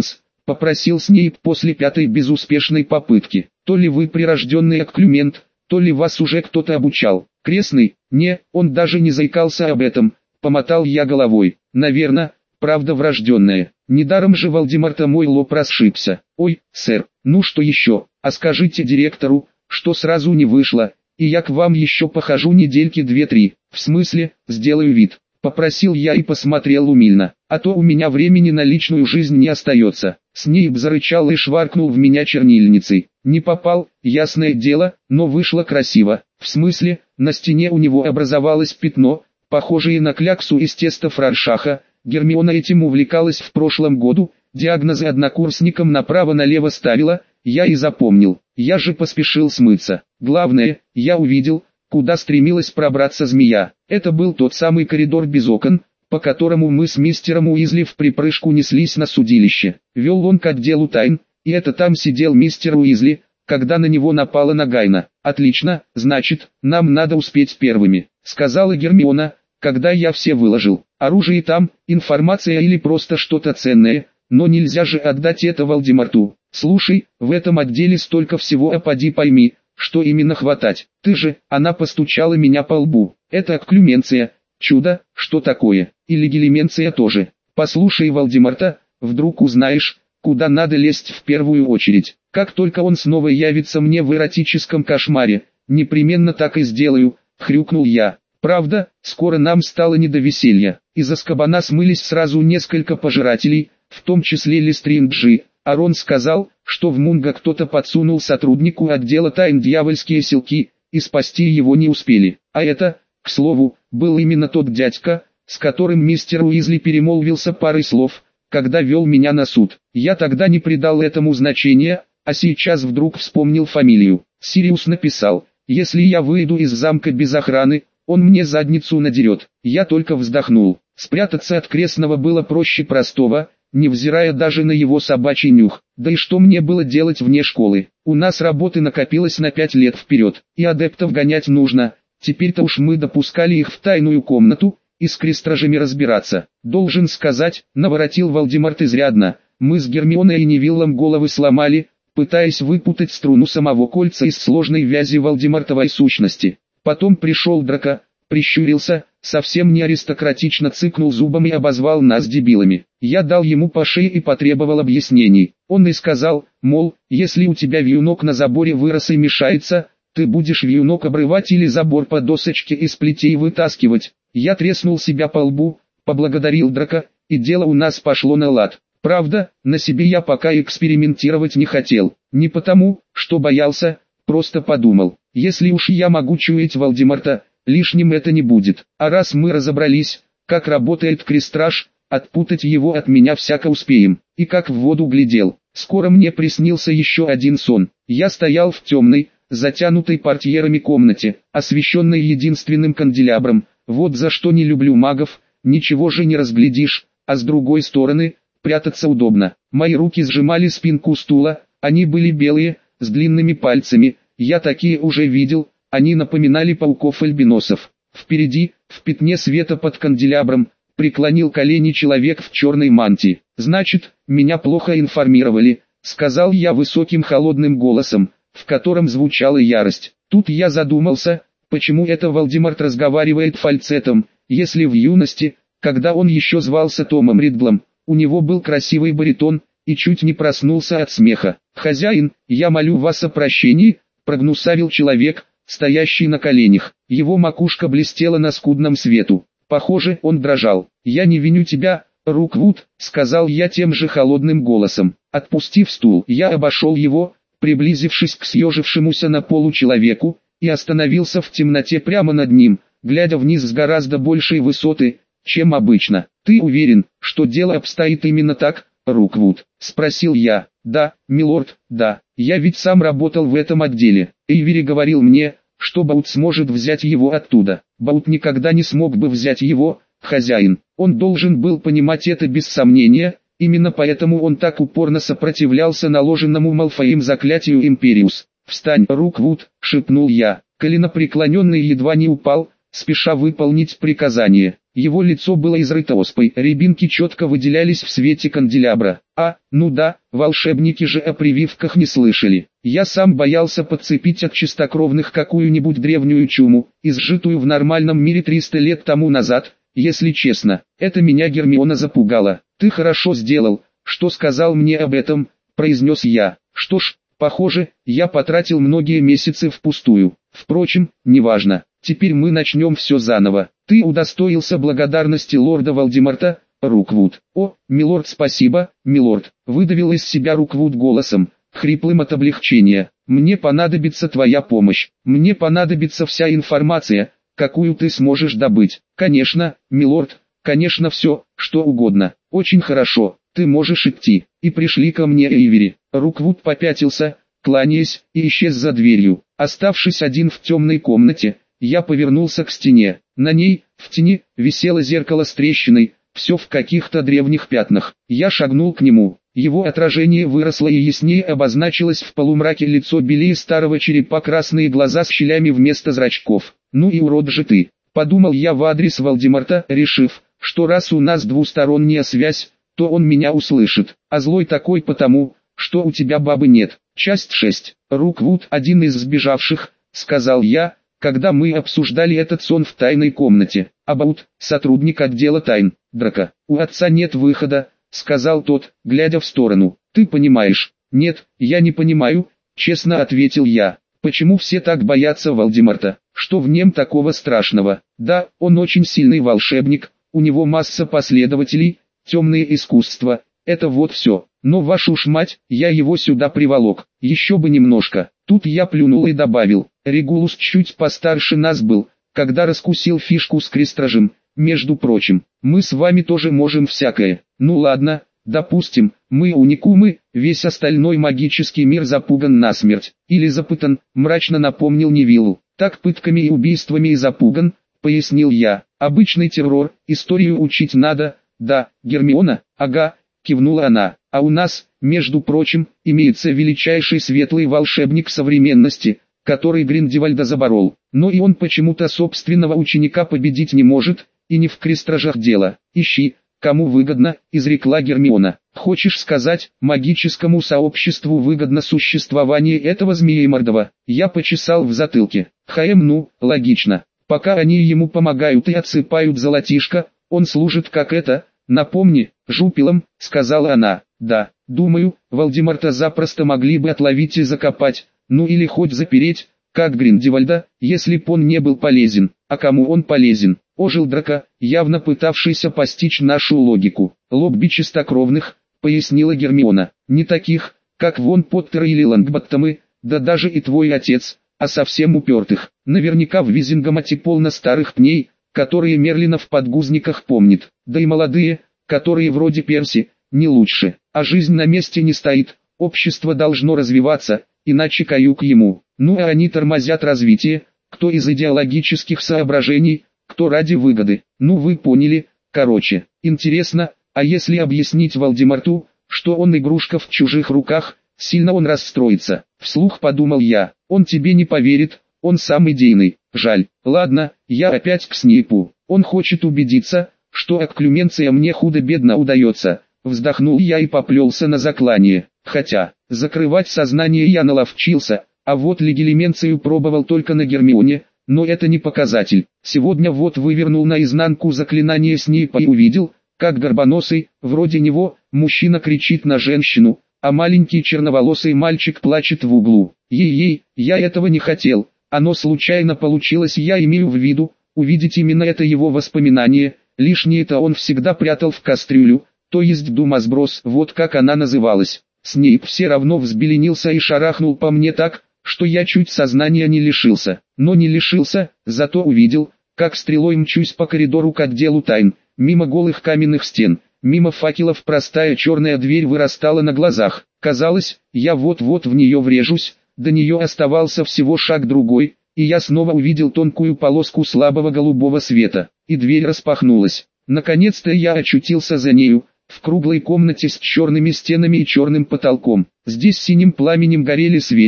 попросил Снейп после пятой безуспешной попытки. То ли вы прирожденный окклюмент, то ли вас уже кто-то обучал. Крестный? Не, он даже не заикался об этом, помотал я головой. Наверно, правда врожденная. Недаром же Вальдемар-то мой лоб расшибся. Ой, сэр, ну что еще, а скажите директору, что сразу не вышло, и я к вам еще похожу недельки две-три. В смысле, сделаю вид. Попросил я и посмотрел умильно, а то у меня времени на личную жизнь не остается. Снейп зарычал и шваркнул в меня чернильницей. Не попал, ясное дело, но вышло красиво. В смысле, на стене у него образовалось пятно, похожее на кляксу из теста Франшаха. Гермиона этим увлекалась в прошлом году, диагнозы однокурсникам направо-налево ставила, я и запомнил. Я же поспешил смыться. Главное, я увидел, куда стремилась пробраться змея. Это был тот самый коридор без окон, по которому мы с мистером Уизли в припрыжку неслись на судилище. Вел он к отделу тайн, и это там сидел мистер Уизли, когда на него напала Нагайна. «Отлично, значит, нам надо успеть первыми», — сказала Гермиона, когда я все выложил. «Оружие там, информация или просто что-то ценное, но нельзя же отдать это Вальдемарту. Слушай, в этом отделе столько всего, а поди пойми, что именно хватать. Ты же», — она постучала меня по лбу, — «это окклюменция, чудо, что такое, и легилименция тоже. Послушай Вальдемарта, вдруг узнаешь, куда надо лезть в первую очередь. Как только он снова явится мне в эротическом кошмаре, непременно так и сделаю», — хрюкнул я. Правда, скоро нам стало не до веселья. Из Азкабана смылись сразу несколько пожирателей, в том числе Лестринджи. Арон сказал, что в Мунго кто-то подсунул сотруднику отдела тайн дьявольские селки, и спасти его не успели. А это, к слову, был именно тот дядька, с которым мистер Уизли перемолвился парой слов, когда вел меня на суд. Я тогда не придал этому значения, а сейчас вдруг вспомнил фамилию. Сириус написал: «Если я выйду из замка без охраны, он мне задницу надерет». Я только вздохнул. Спрятаться от крестного было проще простого, невзирая даже на его собачий нюх. Да и что мне было делать вне школы? У нас работы накопилось на пять лет вперед, и адептов гонять нужно. Теперь-то уж мы допускали их в тайную комнату, и с крестражами разбираться. Должен сказать, наворотил Вальдемарт изрядно. Мы с Гермионой и Невиллом головы сломали, пытаясь выпутать струну самого кольца из сложной вязи вальдемартовой сущности. Потом пришел Драко, прищурился, совсем не аристократично цыкнул зубом и обозвал нас дебилами. Я дал ему по шее и потребовал объяснений. Он и сказал, мол, если у тебя вьюнок на заборе вырос и мешается, ты будешь вьюнок обрывать или забор по досочке из плетей вытаскивать. Я треснул себя по лбу, поблагодарил Драко, и дело у нас пошло на лад. Правда, на себе я пока экспериментировать не хотел. Не потому, что боялся, просто подумал, если уж я могу чуять Вальдемарта, лишним это не будет. А раз мы разобрались, как работает крестраж, отпутать его от меня всяко успеем. И как в воду глядел. Скоро мне приснился еще один сон. Я стоял в темной, затянутой портьерами комнате, освещенной единственным канделябром. Вот за что не люблю магов, ничего же не разглядишь, а с другой стороны, прятаться удобно. Мои руки сжимали спинку стула, они были белые, с длинными пальцами, я такие уже видел, они напоминали пауков-альбиносов. Впереди, в пятне света под канделябром, преклонил колени человек в черной мантии. «Значит, меня плохо информировали», — сказал я высоким холодным голосом, в котором звучала ярость. Тут я задумался, почему это Вальдемарт разговаривает фальцетом, если в юности, когда он еще звался Томом Ридлом, у него был красивый баритон, и чуть не проснулся от смеха. «Хозяин, я молю вас о прощении», — прогнусавил человек, стоящий на коленях. Его макушка блестела на скудном свету. Похоже, он дрожал. «Я не виню тебя, Руквуд», — сказал я тем же холодным голосом. Отпустив стул, я обошел его, приблизившись к съежившемуся на полу человеку, и остановился в темноте прямо над ним, глядя вниз с гораздо большей высоты, чем обычно. «Ты уверен, что дело обстоит именно так, Руквуд?» — спросил я. «Да, милорд, да. Я ведь сам работал в этом отделе. Эйвери говорил мне, что Баут сможет взять его оттуда. Баут никогда не смог бы взять его, хозяин. Он должен был понимать это без сомнения, именно поэтому он так упорно сопротивлялся наложенному Малфоем заклятию Империус. «Встань, Руквуд», — шепнул я. Коленопреклоненный едва не упал, спеша выполнить приказание. Его лицо было изрыто оспой, рябинки четко выделялись в свете канделябра. А, ну да, волшебники же о прививках не слышали. Я сам боялся подцепить от чистокровных какую-нибудь древнюю чуму, изжитую в нормальном мире триста лет тому назад. Если честно, это меня Гермиона запугала. «Ты хорошо сделал, что сказал мне об этом», — произнес я. «Что ж, похоже, я потратил многие месяцы впустую. Впрочем, неважно. Теперь мы начнем все заново. Ты удостоился благодарности лорда Волдеморта, Руквуд». «О, милорд, спасибо, милорд», — выдавил из себя Руквуд голосом, хриплым от облегчения. «Мне понадобится твоя помощь. Мне понадобится вся информация, какую ты сможешь добыть». «Конечно, милорд, конечно, все, что угодно». «Очень хорошо, ты можешь идти». «И пришли ко мне, Эйвери». Руквуд попятился, кланяясь, и исчез за дверью. Оставшись один в темной комнате, я повернулся к стене. На ней, в тени, висело зеркало с трещиной, все в каких-то древних пятнах. Я шагнул к нему. Его отражение выросло и яснее обозначилось в полумраке лицо белее старого черепа, красные глаза с щелями вместо зрачков. «Ну и урод же ты», — подумал я в адрес Волдеморта, решив, что раз у нас двусторонняя связь, то он меня услышит. А злой такой потому, что у тебя бабы нет. Часть шесть. Руквуд, один из сбежавших, сказал я, когда мы обсуждали этот сон в тайной комнате. Абаут, сотрудник отдела тайн. Драко, у отца нет выхода, сказал тот, глядя в сторону. Ты понимаешь? Нет, я не понимаю, честно ответил я. Почему все так боятся Волдеморта? Что в нем такого страшного? Да, он очень сильный волшебник, у него масса последователей, темное искусство, это вот все. Но вашу ж мать, я его сюда приволок, еще бы немножко. Тут я плюнул и добавил, Регулус чуть постарше нас был, когда раскусил фишку с крестражем. Между прочим, мы с вами тоже можем всякое. Ну ладно, допустим, мы уникумы, весь остальной магический мир запуган насмерть. Или запытан, мрачно напомнил Невиллу. Так пытками и убийствами и запуган, пояснил я. Обычный террор, историю учить надо. Да, Гермиона, ага, кивнула она. А у нас, между прочим, имеется величайший светлый волшебник современности, который Гриндевальда заборол. Но и он почему-то собственного ученика победить не может, и не в крестражах дело. Ищи, кому выгодно, изрекла Гермиона. Хочешь сказать, магическому сообществу выгодно существование этого змеемордого? Я почесал в затылке. Хаем, ну, логично. Пока они ему помогают и отсыпают золотишко, он служит как это, напомни, жупелом, сказала она. Да, думаю, Волдеморта запросто могли бы отловить и закопать, ну или хоть запереть, как Гриндевальда, если б он не был полезен. А кому он полезен? Ожил Драко, явно пытавшийся постичь нашу логику. Лобби чистокровных, пояснила Гермиона, не таких, как вон Поттер или Лонгботтомы, да даже и твой отец, а совсем упертых. Наверняка в Визингамате полно старых пней, которые Мерлина в подгузниках помнит, да и молодые, которые вроде Перси, не лучше. А жизнь на месте не стоит, общество должно развиваться, иначе каюк ему. Ну а они тормозят развитие, кто из идеологических соображений, кто ради выгоды. Ну вы поняли, короче. Интересно, а если объяснить Волдеморту, что он игрушка в чужих руках, сильно он расстроится. Вслух подумал я, он тебе не поверит, он сам идейный. Жаль. Ладно, я опять к Снейпу. Он хочет убедиться, что окклюменция мне худо-бедно удается. Вздохнул я и поплелся на заклание. Хотя, закрывать сознание я наловчился, а вот легилименцию пробовал только на Гермионе, но это не показатель. Сегодня вот вывернул наизнанку заклинание Снейпа и увидел, как горбоносый, вроде него, мужчина кричит на женщину, а маленький черноволосый мальчик плачет в углу. Ей-ей, я этого не хотел, оно случайно получилось, я имею в виду, увидеть именно это его воспоминание, лишнее-то он всегда прятал в кастрюлю, то есть думасброс, вот как она называлась. Снейп все равно взбеленился и шарахнул по мне так, что я чуть сознания не лишился. Но не лишился, зато увидел, как стрелой мчусь по коридору к отделу тайн, мимо голых каменных стен, мимо факелов простая черная дверь вырастала на глазах. Казалось, я вот-вот в нее врежусь, до нее оставался всего шаг другой, и я снова увидел тонкую полоску слабого голубого света, и дверь распахнулась. Наконец-то я очутился за нею, в круглой комнате с черными стенами и черным потолком. Здесь синим пламенем горели свечи,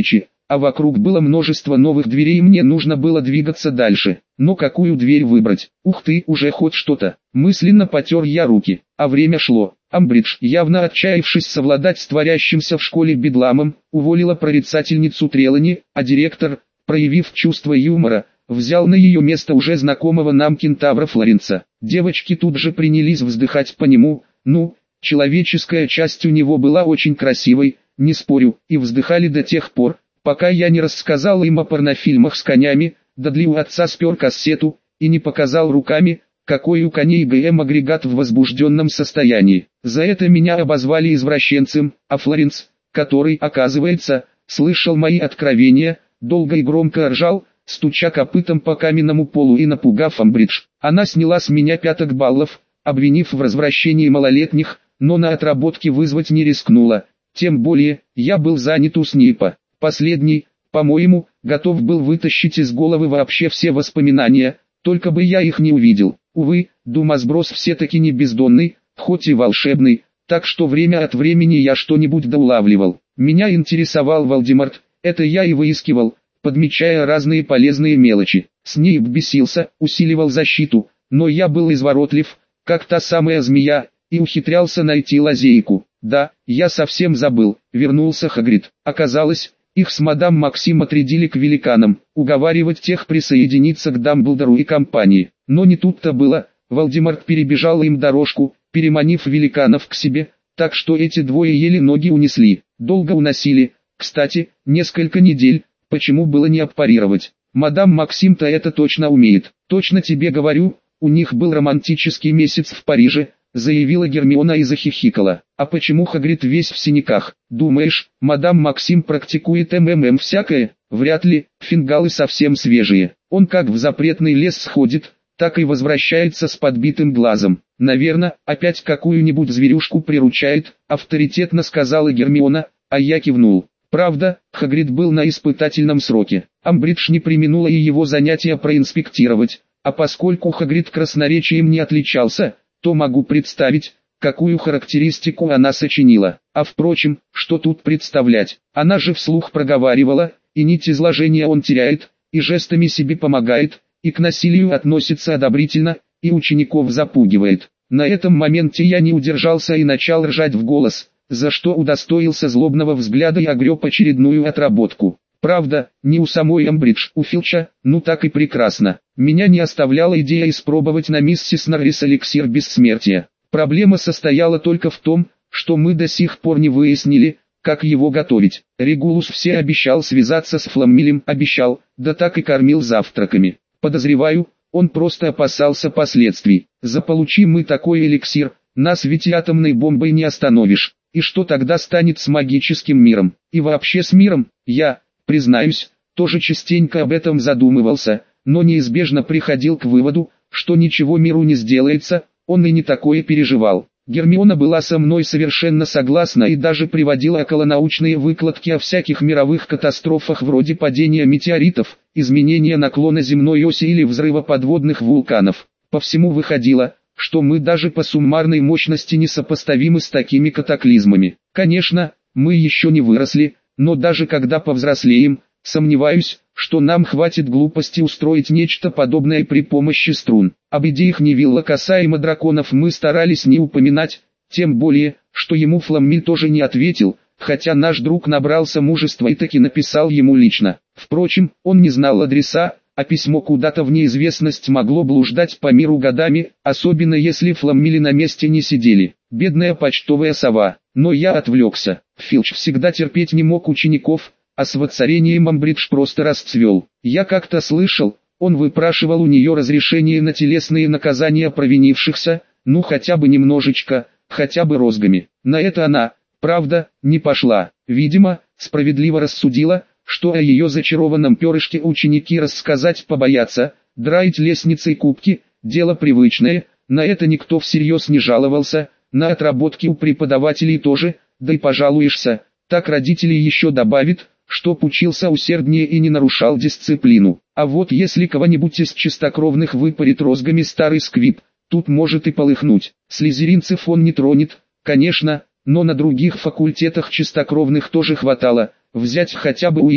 а вокруг было множество новых дверей и мне нужно было двигаться дальше. Но какую дверь выбрать? Ух ты, уже хоть что-то. Мысленно потер я руки, а время шло. Амбридж, явно отчаявшись совладать с творящимся в школе бедламом, уволила прорицательницу Трелани, а директор, проявив чувство юмора, взял на ее место уже знакомого нам кентавра Флоренса. Девочки тут же принялись вздыхать по нему, ну, человеческая часть у него была очень красивой, не спорю, и вздыхали до тех пор, пока я не рассказал им о порнофильмах с конями, Дадли у отца спер кассету, и не показал руками, какой у коней ГМ-агрегат в возбужденном состоянии. За это меня обозвали извращенцем, а Флоренс, который, оказывается, слышал мои откровения, долго и громко ржал, стуча копытом по каменному полу и напугав Амбридж. Она сняла с меня пяток баллов, обвинив в развращении малолетних, но на отработке вызвать не рискнула. Тем более, я был занят у Снейпа. Последний, по-моему, готов был вытащить из головы вообще все воспоминания, только бы я их не увидел. Увы, думосброс все-таки не бездонный, хоть и волшебный, так что время от времени я что-нибудь доулавливал. Меня интересовал Волдеморт, это я и выискивал, подмечая разные полезные мелочи. Снейп бесился, усиливал защиту, но я был изворотлив, как та самая змея, и ухитрялся найти лазейку. Да, я совсем забыл, вернулся Хагрид. Оказалось, их с мадам Максим отрядили к великанам, уговаривать тех присоединиться к Дамблдору и компании. Но не тут-то было, Волдеморт перебежал им дорожку, переманив великанов к себе, так что эти двое еле ноги унесли. Долго уносили, кстати, несколько недель, почему было не отпарировать. Мадам Максим-то это точно умеет. Точно тебе говорю, у них был романтический месяц в Париже, заявила Гермиона и захихикала. А почему Хагрид весь в синяках? Думаешь, мадам Максим практикует МММ всякое? Вряд ли, фингалы совсем свежие. Он как в запретный лес сходит, так и возвращается с подбитым глазом. Наверно, опять какую-нибудь зверюшку приручает, авторитетно сказала Гермиона, а я кивнул. Правда, Хагрид был на испытательном сроке. Амбридж не преминула и его занятия проинспектировать, а поскольку Хагрид красноречием не отличался, то могу представить, какую характеристику она сочинила. А впрочем, что тут представлять? Она же вслух проговаривала, и нить изложения он теряет, и жестами себе помогает, и к насилию относится одобрительно, и учеников запугивает. На этом моменте я не удержался и начал ржать в голос, за что удостоился злобного взгляда и огреб очередную отработку. Правда, не у самой Амбридж, у Филча, ну так и прекрасно. Меня не оставляла идея испробовать на миссис Норрис эликсир бессмертия. Проблема состояла только в том, что мы до сих пор не выяснили, как его готовить. Регулус все обещал связаться с Фламмилем, обещал, да так и кормил завтраками. Подозреваю, он просто опасался последствий. Заполучи мы такой эликсир, нас ведь и атомной бомбой не остановишь. И что тогда станет с магическим миром? И вообще с миром? Я, признаюсь, тоже частенько об этом задумывался, но неизбежно приходил к выводу, что ничего миру не сделается, он и не такое переживал. Гермиона была со мной совершенно согласна и даже приводила околонаучные выкладки о всяких мировых катастрофах вроде падения метеоритов, изменения наклона земной оси или взрыва подводных вулканов. По всему выходило, что мы даже по суммарной мощности не сопоставимы с такими катаклизмами. Конечно, мы еще не выросли, но даже когда повзрослеем, сомневаюсь, что нам хватит глупости устроить нечто подобное при помощи струн. Об идеях Невилла касаемо драконов мы старались не упоминать, тем более, что ему Фламмиль тоже не ответил, хотя наш друг набрался мужества и таки написал ему лично. Впрочем, он не знал адреса, а письмо куда-то в неизвестность могло блуждать по миру годами, особенно если Фламмили на месте не сидели. Бедная почтовая сова. Но я отвлекся. Филч всегда терпеть не мог учеников, а с воцарением Амбридж просто расцвел. Я как-то слышал, он выпрашивал у нее разрешение на телесные наказания провинившихся, ну хотя бы немножечко, хотя бы розгами. На это она, правда, не пошла. Видимо, справедливо рассудила, что о ее зачарованном перышке ученики рассказать побоятся, драить лестницей кубки, дело привычное, на это никто всерьез не жаловался, на отработки у преподавателей тоже, да и пожалуешься, так родители еще добавят, чтоб учился усерднее и не нарушал дисциплину. А вот если кого-нибудь из чистокровных выпарит розгами старый сквиб, тут может и полыхнуть. Слизеринцев он не тронет, конечно, но на других факультетах чистокровных тоже хватало. Взять хотя бы Уизли,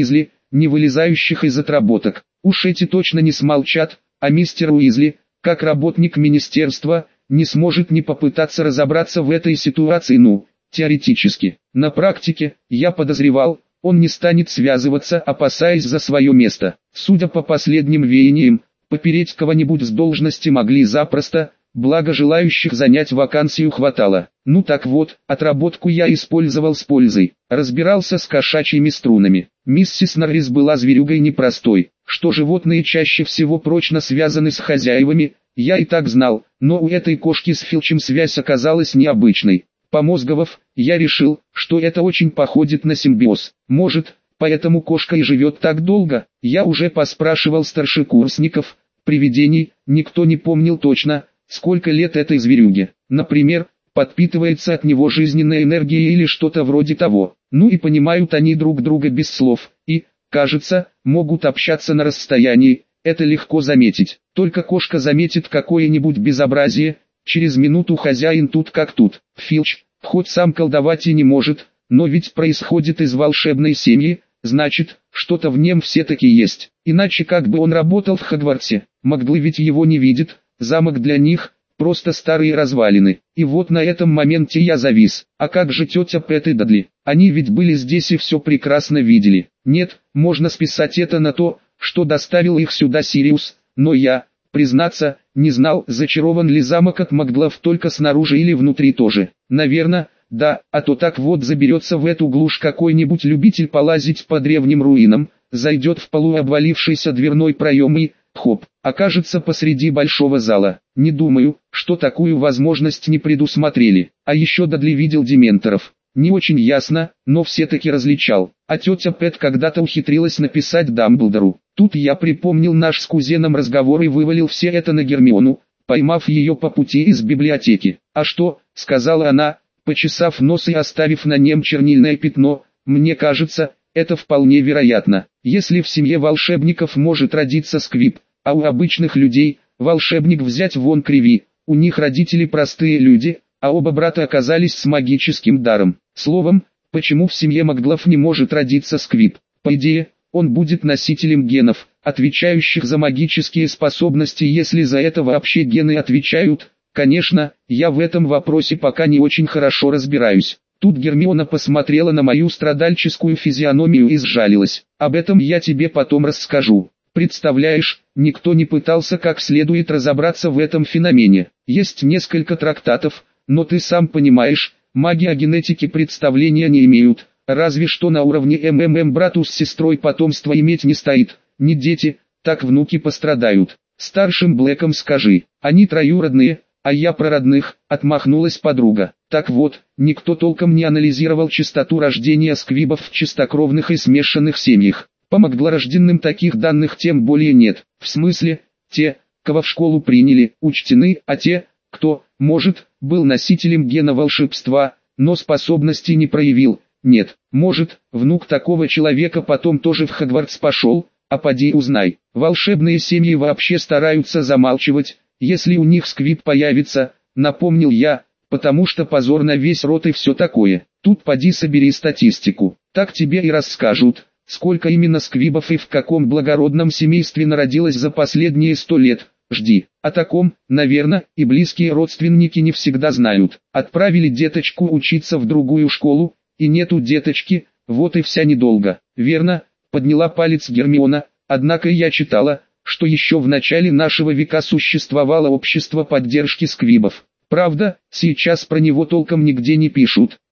не вылезающих из отработок. Уж эти точно не смолчат, а мистер Уизли, как работник министерства, не сможет не попытаться разобраться в этой ситуации, ну, теоретически. На практике, я подозревал, он не станет связываться, опасаясь за свое место. Судя по последним веяниям, попереть кого-нибудь с должности могли запросто, благо желающих занять вакансию хватало. Ну так вот, отработку я использовал с пользой. Разбирался с кошачьими струнами. Миссис Норрис была зверюгой непростой. Что животные чаще всего прочно связаны с хозяевами, я и так знал, но у этой кошки с Филчем связь оказалась необычной. Помозговав, я решил, что это очень походит на симбиоз. Может, поэтому кошка и живет так долго. Я уже поспрашивал старшекурсников, привидений, никто не помнил точно, сколько лет этой зверюге. Например, подпитывается от него жизненная энергия или что-то вроде того. Ну и понимают они друг друга без слов, и, кажется, могут общаться на расстоянии, это легко заметить. Только кошка заметит какое-нибудь безобразие, через минуту хозяин тут как тут. Филч, хоть сам колдовать и не может, но ведь происходит из волшебной семьи, значит, что-то в нем все-таки есть. Иначе как бы он работал в Хогвартсе? Маглы ведь его не видят, замок для них – просто старые развалины. И вот на этом моменте я завис. А как же тетя Пэт и Дадли? Они ведь были здесь и все прекрасно видели. Нет, можно списать это на то, что доставил их сюда Сириус, но я, признаться, не знал, зачарован ли замок от маглов только снаружи или внутри тоже. Наверное, да, а то так вот заберется в эту глушь какой-нибудь любитель полазить по древним руинам, зайдет в полуобвалившийся дверной проем и, хоп, окажется посреди большого зала. Не думаю, что такую возможность не предусмотрели. А еще Дадли видел дементоров. Не очень ясно, но все-таки различал. А тетя Пэт когда-то ухитрилась написать Дамблдору. Тут я припомнил наш с кузеном разговор и вывалил все это на Гермиону, поймав ее по пути из библиотеки. «А что?» — сказала она, почесав нос и оставив на нем чернильное пятно. «Мне кажется, это вполне вероятно. Если в семье волшебников может родиться сквиб, а у обычных людей, волшебник взять вон Криви, у них родители простые люди, а оба брата оказались с магическим даром. Словом, почему в семье маглов не может родиться сквиб? По идее, он будет носителем генов, отвечающих за магические способности, если за это вообще гены отвечают. Конечно, я в этом вопросе пока не очень хорошо разбираюсь». Тут Гермиона посмотрела на мою страдальческую физиономию и сжалилась. «Об этом я тебе потом расскажу. Представляешь, никто не пытался как следует разобраться в этом феномене. Есть несколько трактатов, но ты сам понимаешь, маги о генетике представления не имеют, разве что на уровне МММ брату с сестрой потомство иметь не стоит, не дети, так внуки пострадают. Старшим Блэком скажи, они троюродные, а я про родных», — отмахнулась подруга. Так вот, никто толком не анализировал частоту рождения сквибов в чистокровных и смешанных семьях. По маглорожденным таких данных тем более нет. В смысле, те, кого в школу приняли, учтены, а те, кто, может, был носителем гена волшебства, но способностей не проявил, нет. Может, внук такого человека потом тоже в Хогвартс пошел, а поди узнай. Волшебные семьи вообще стараются замалчивать, если у них сквиб появится, напомнил я, потому что позор на весь род и все такое. Тут поди собери статистику, так тебе и расскажут, сколько именно сквибов и в каком благородном семействе народилось за последние сто лет. Жди. О таком, наверное, и близкие родственники не всегда знают. Отправили деточку учиться в другую школу, и нету деточки, вот и вся недолго. Верно, подняла палец Гермиона, однако я читала, что еще в начале нашего века существовало общество поддержки сквибов. Правда, сейчас про него толком нигде не пишут.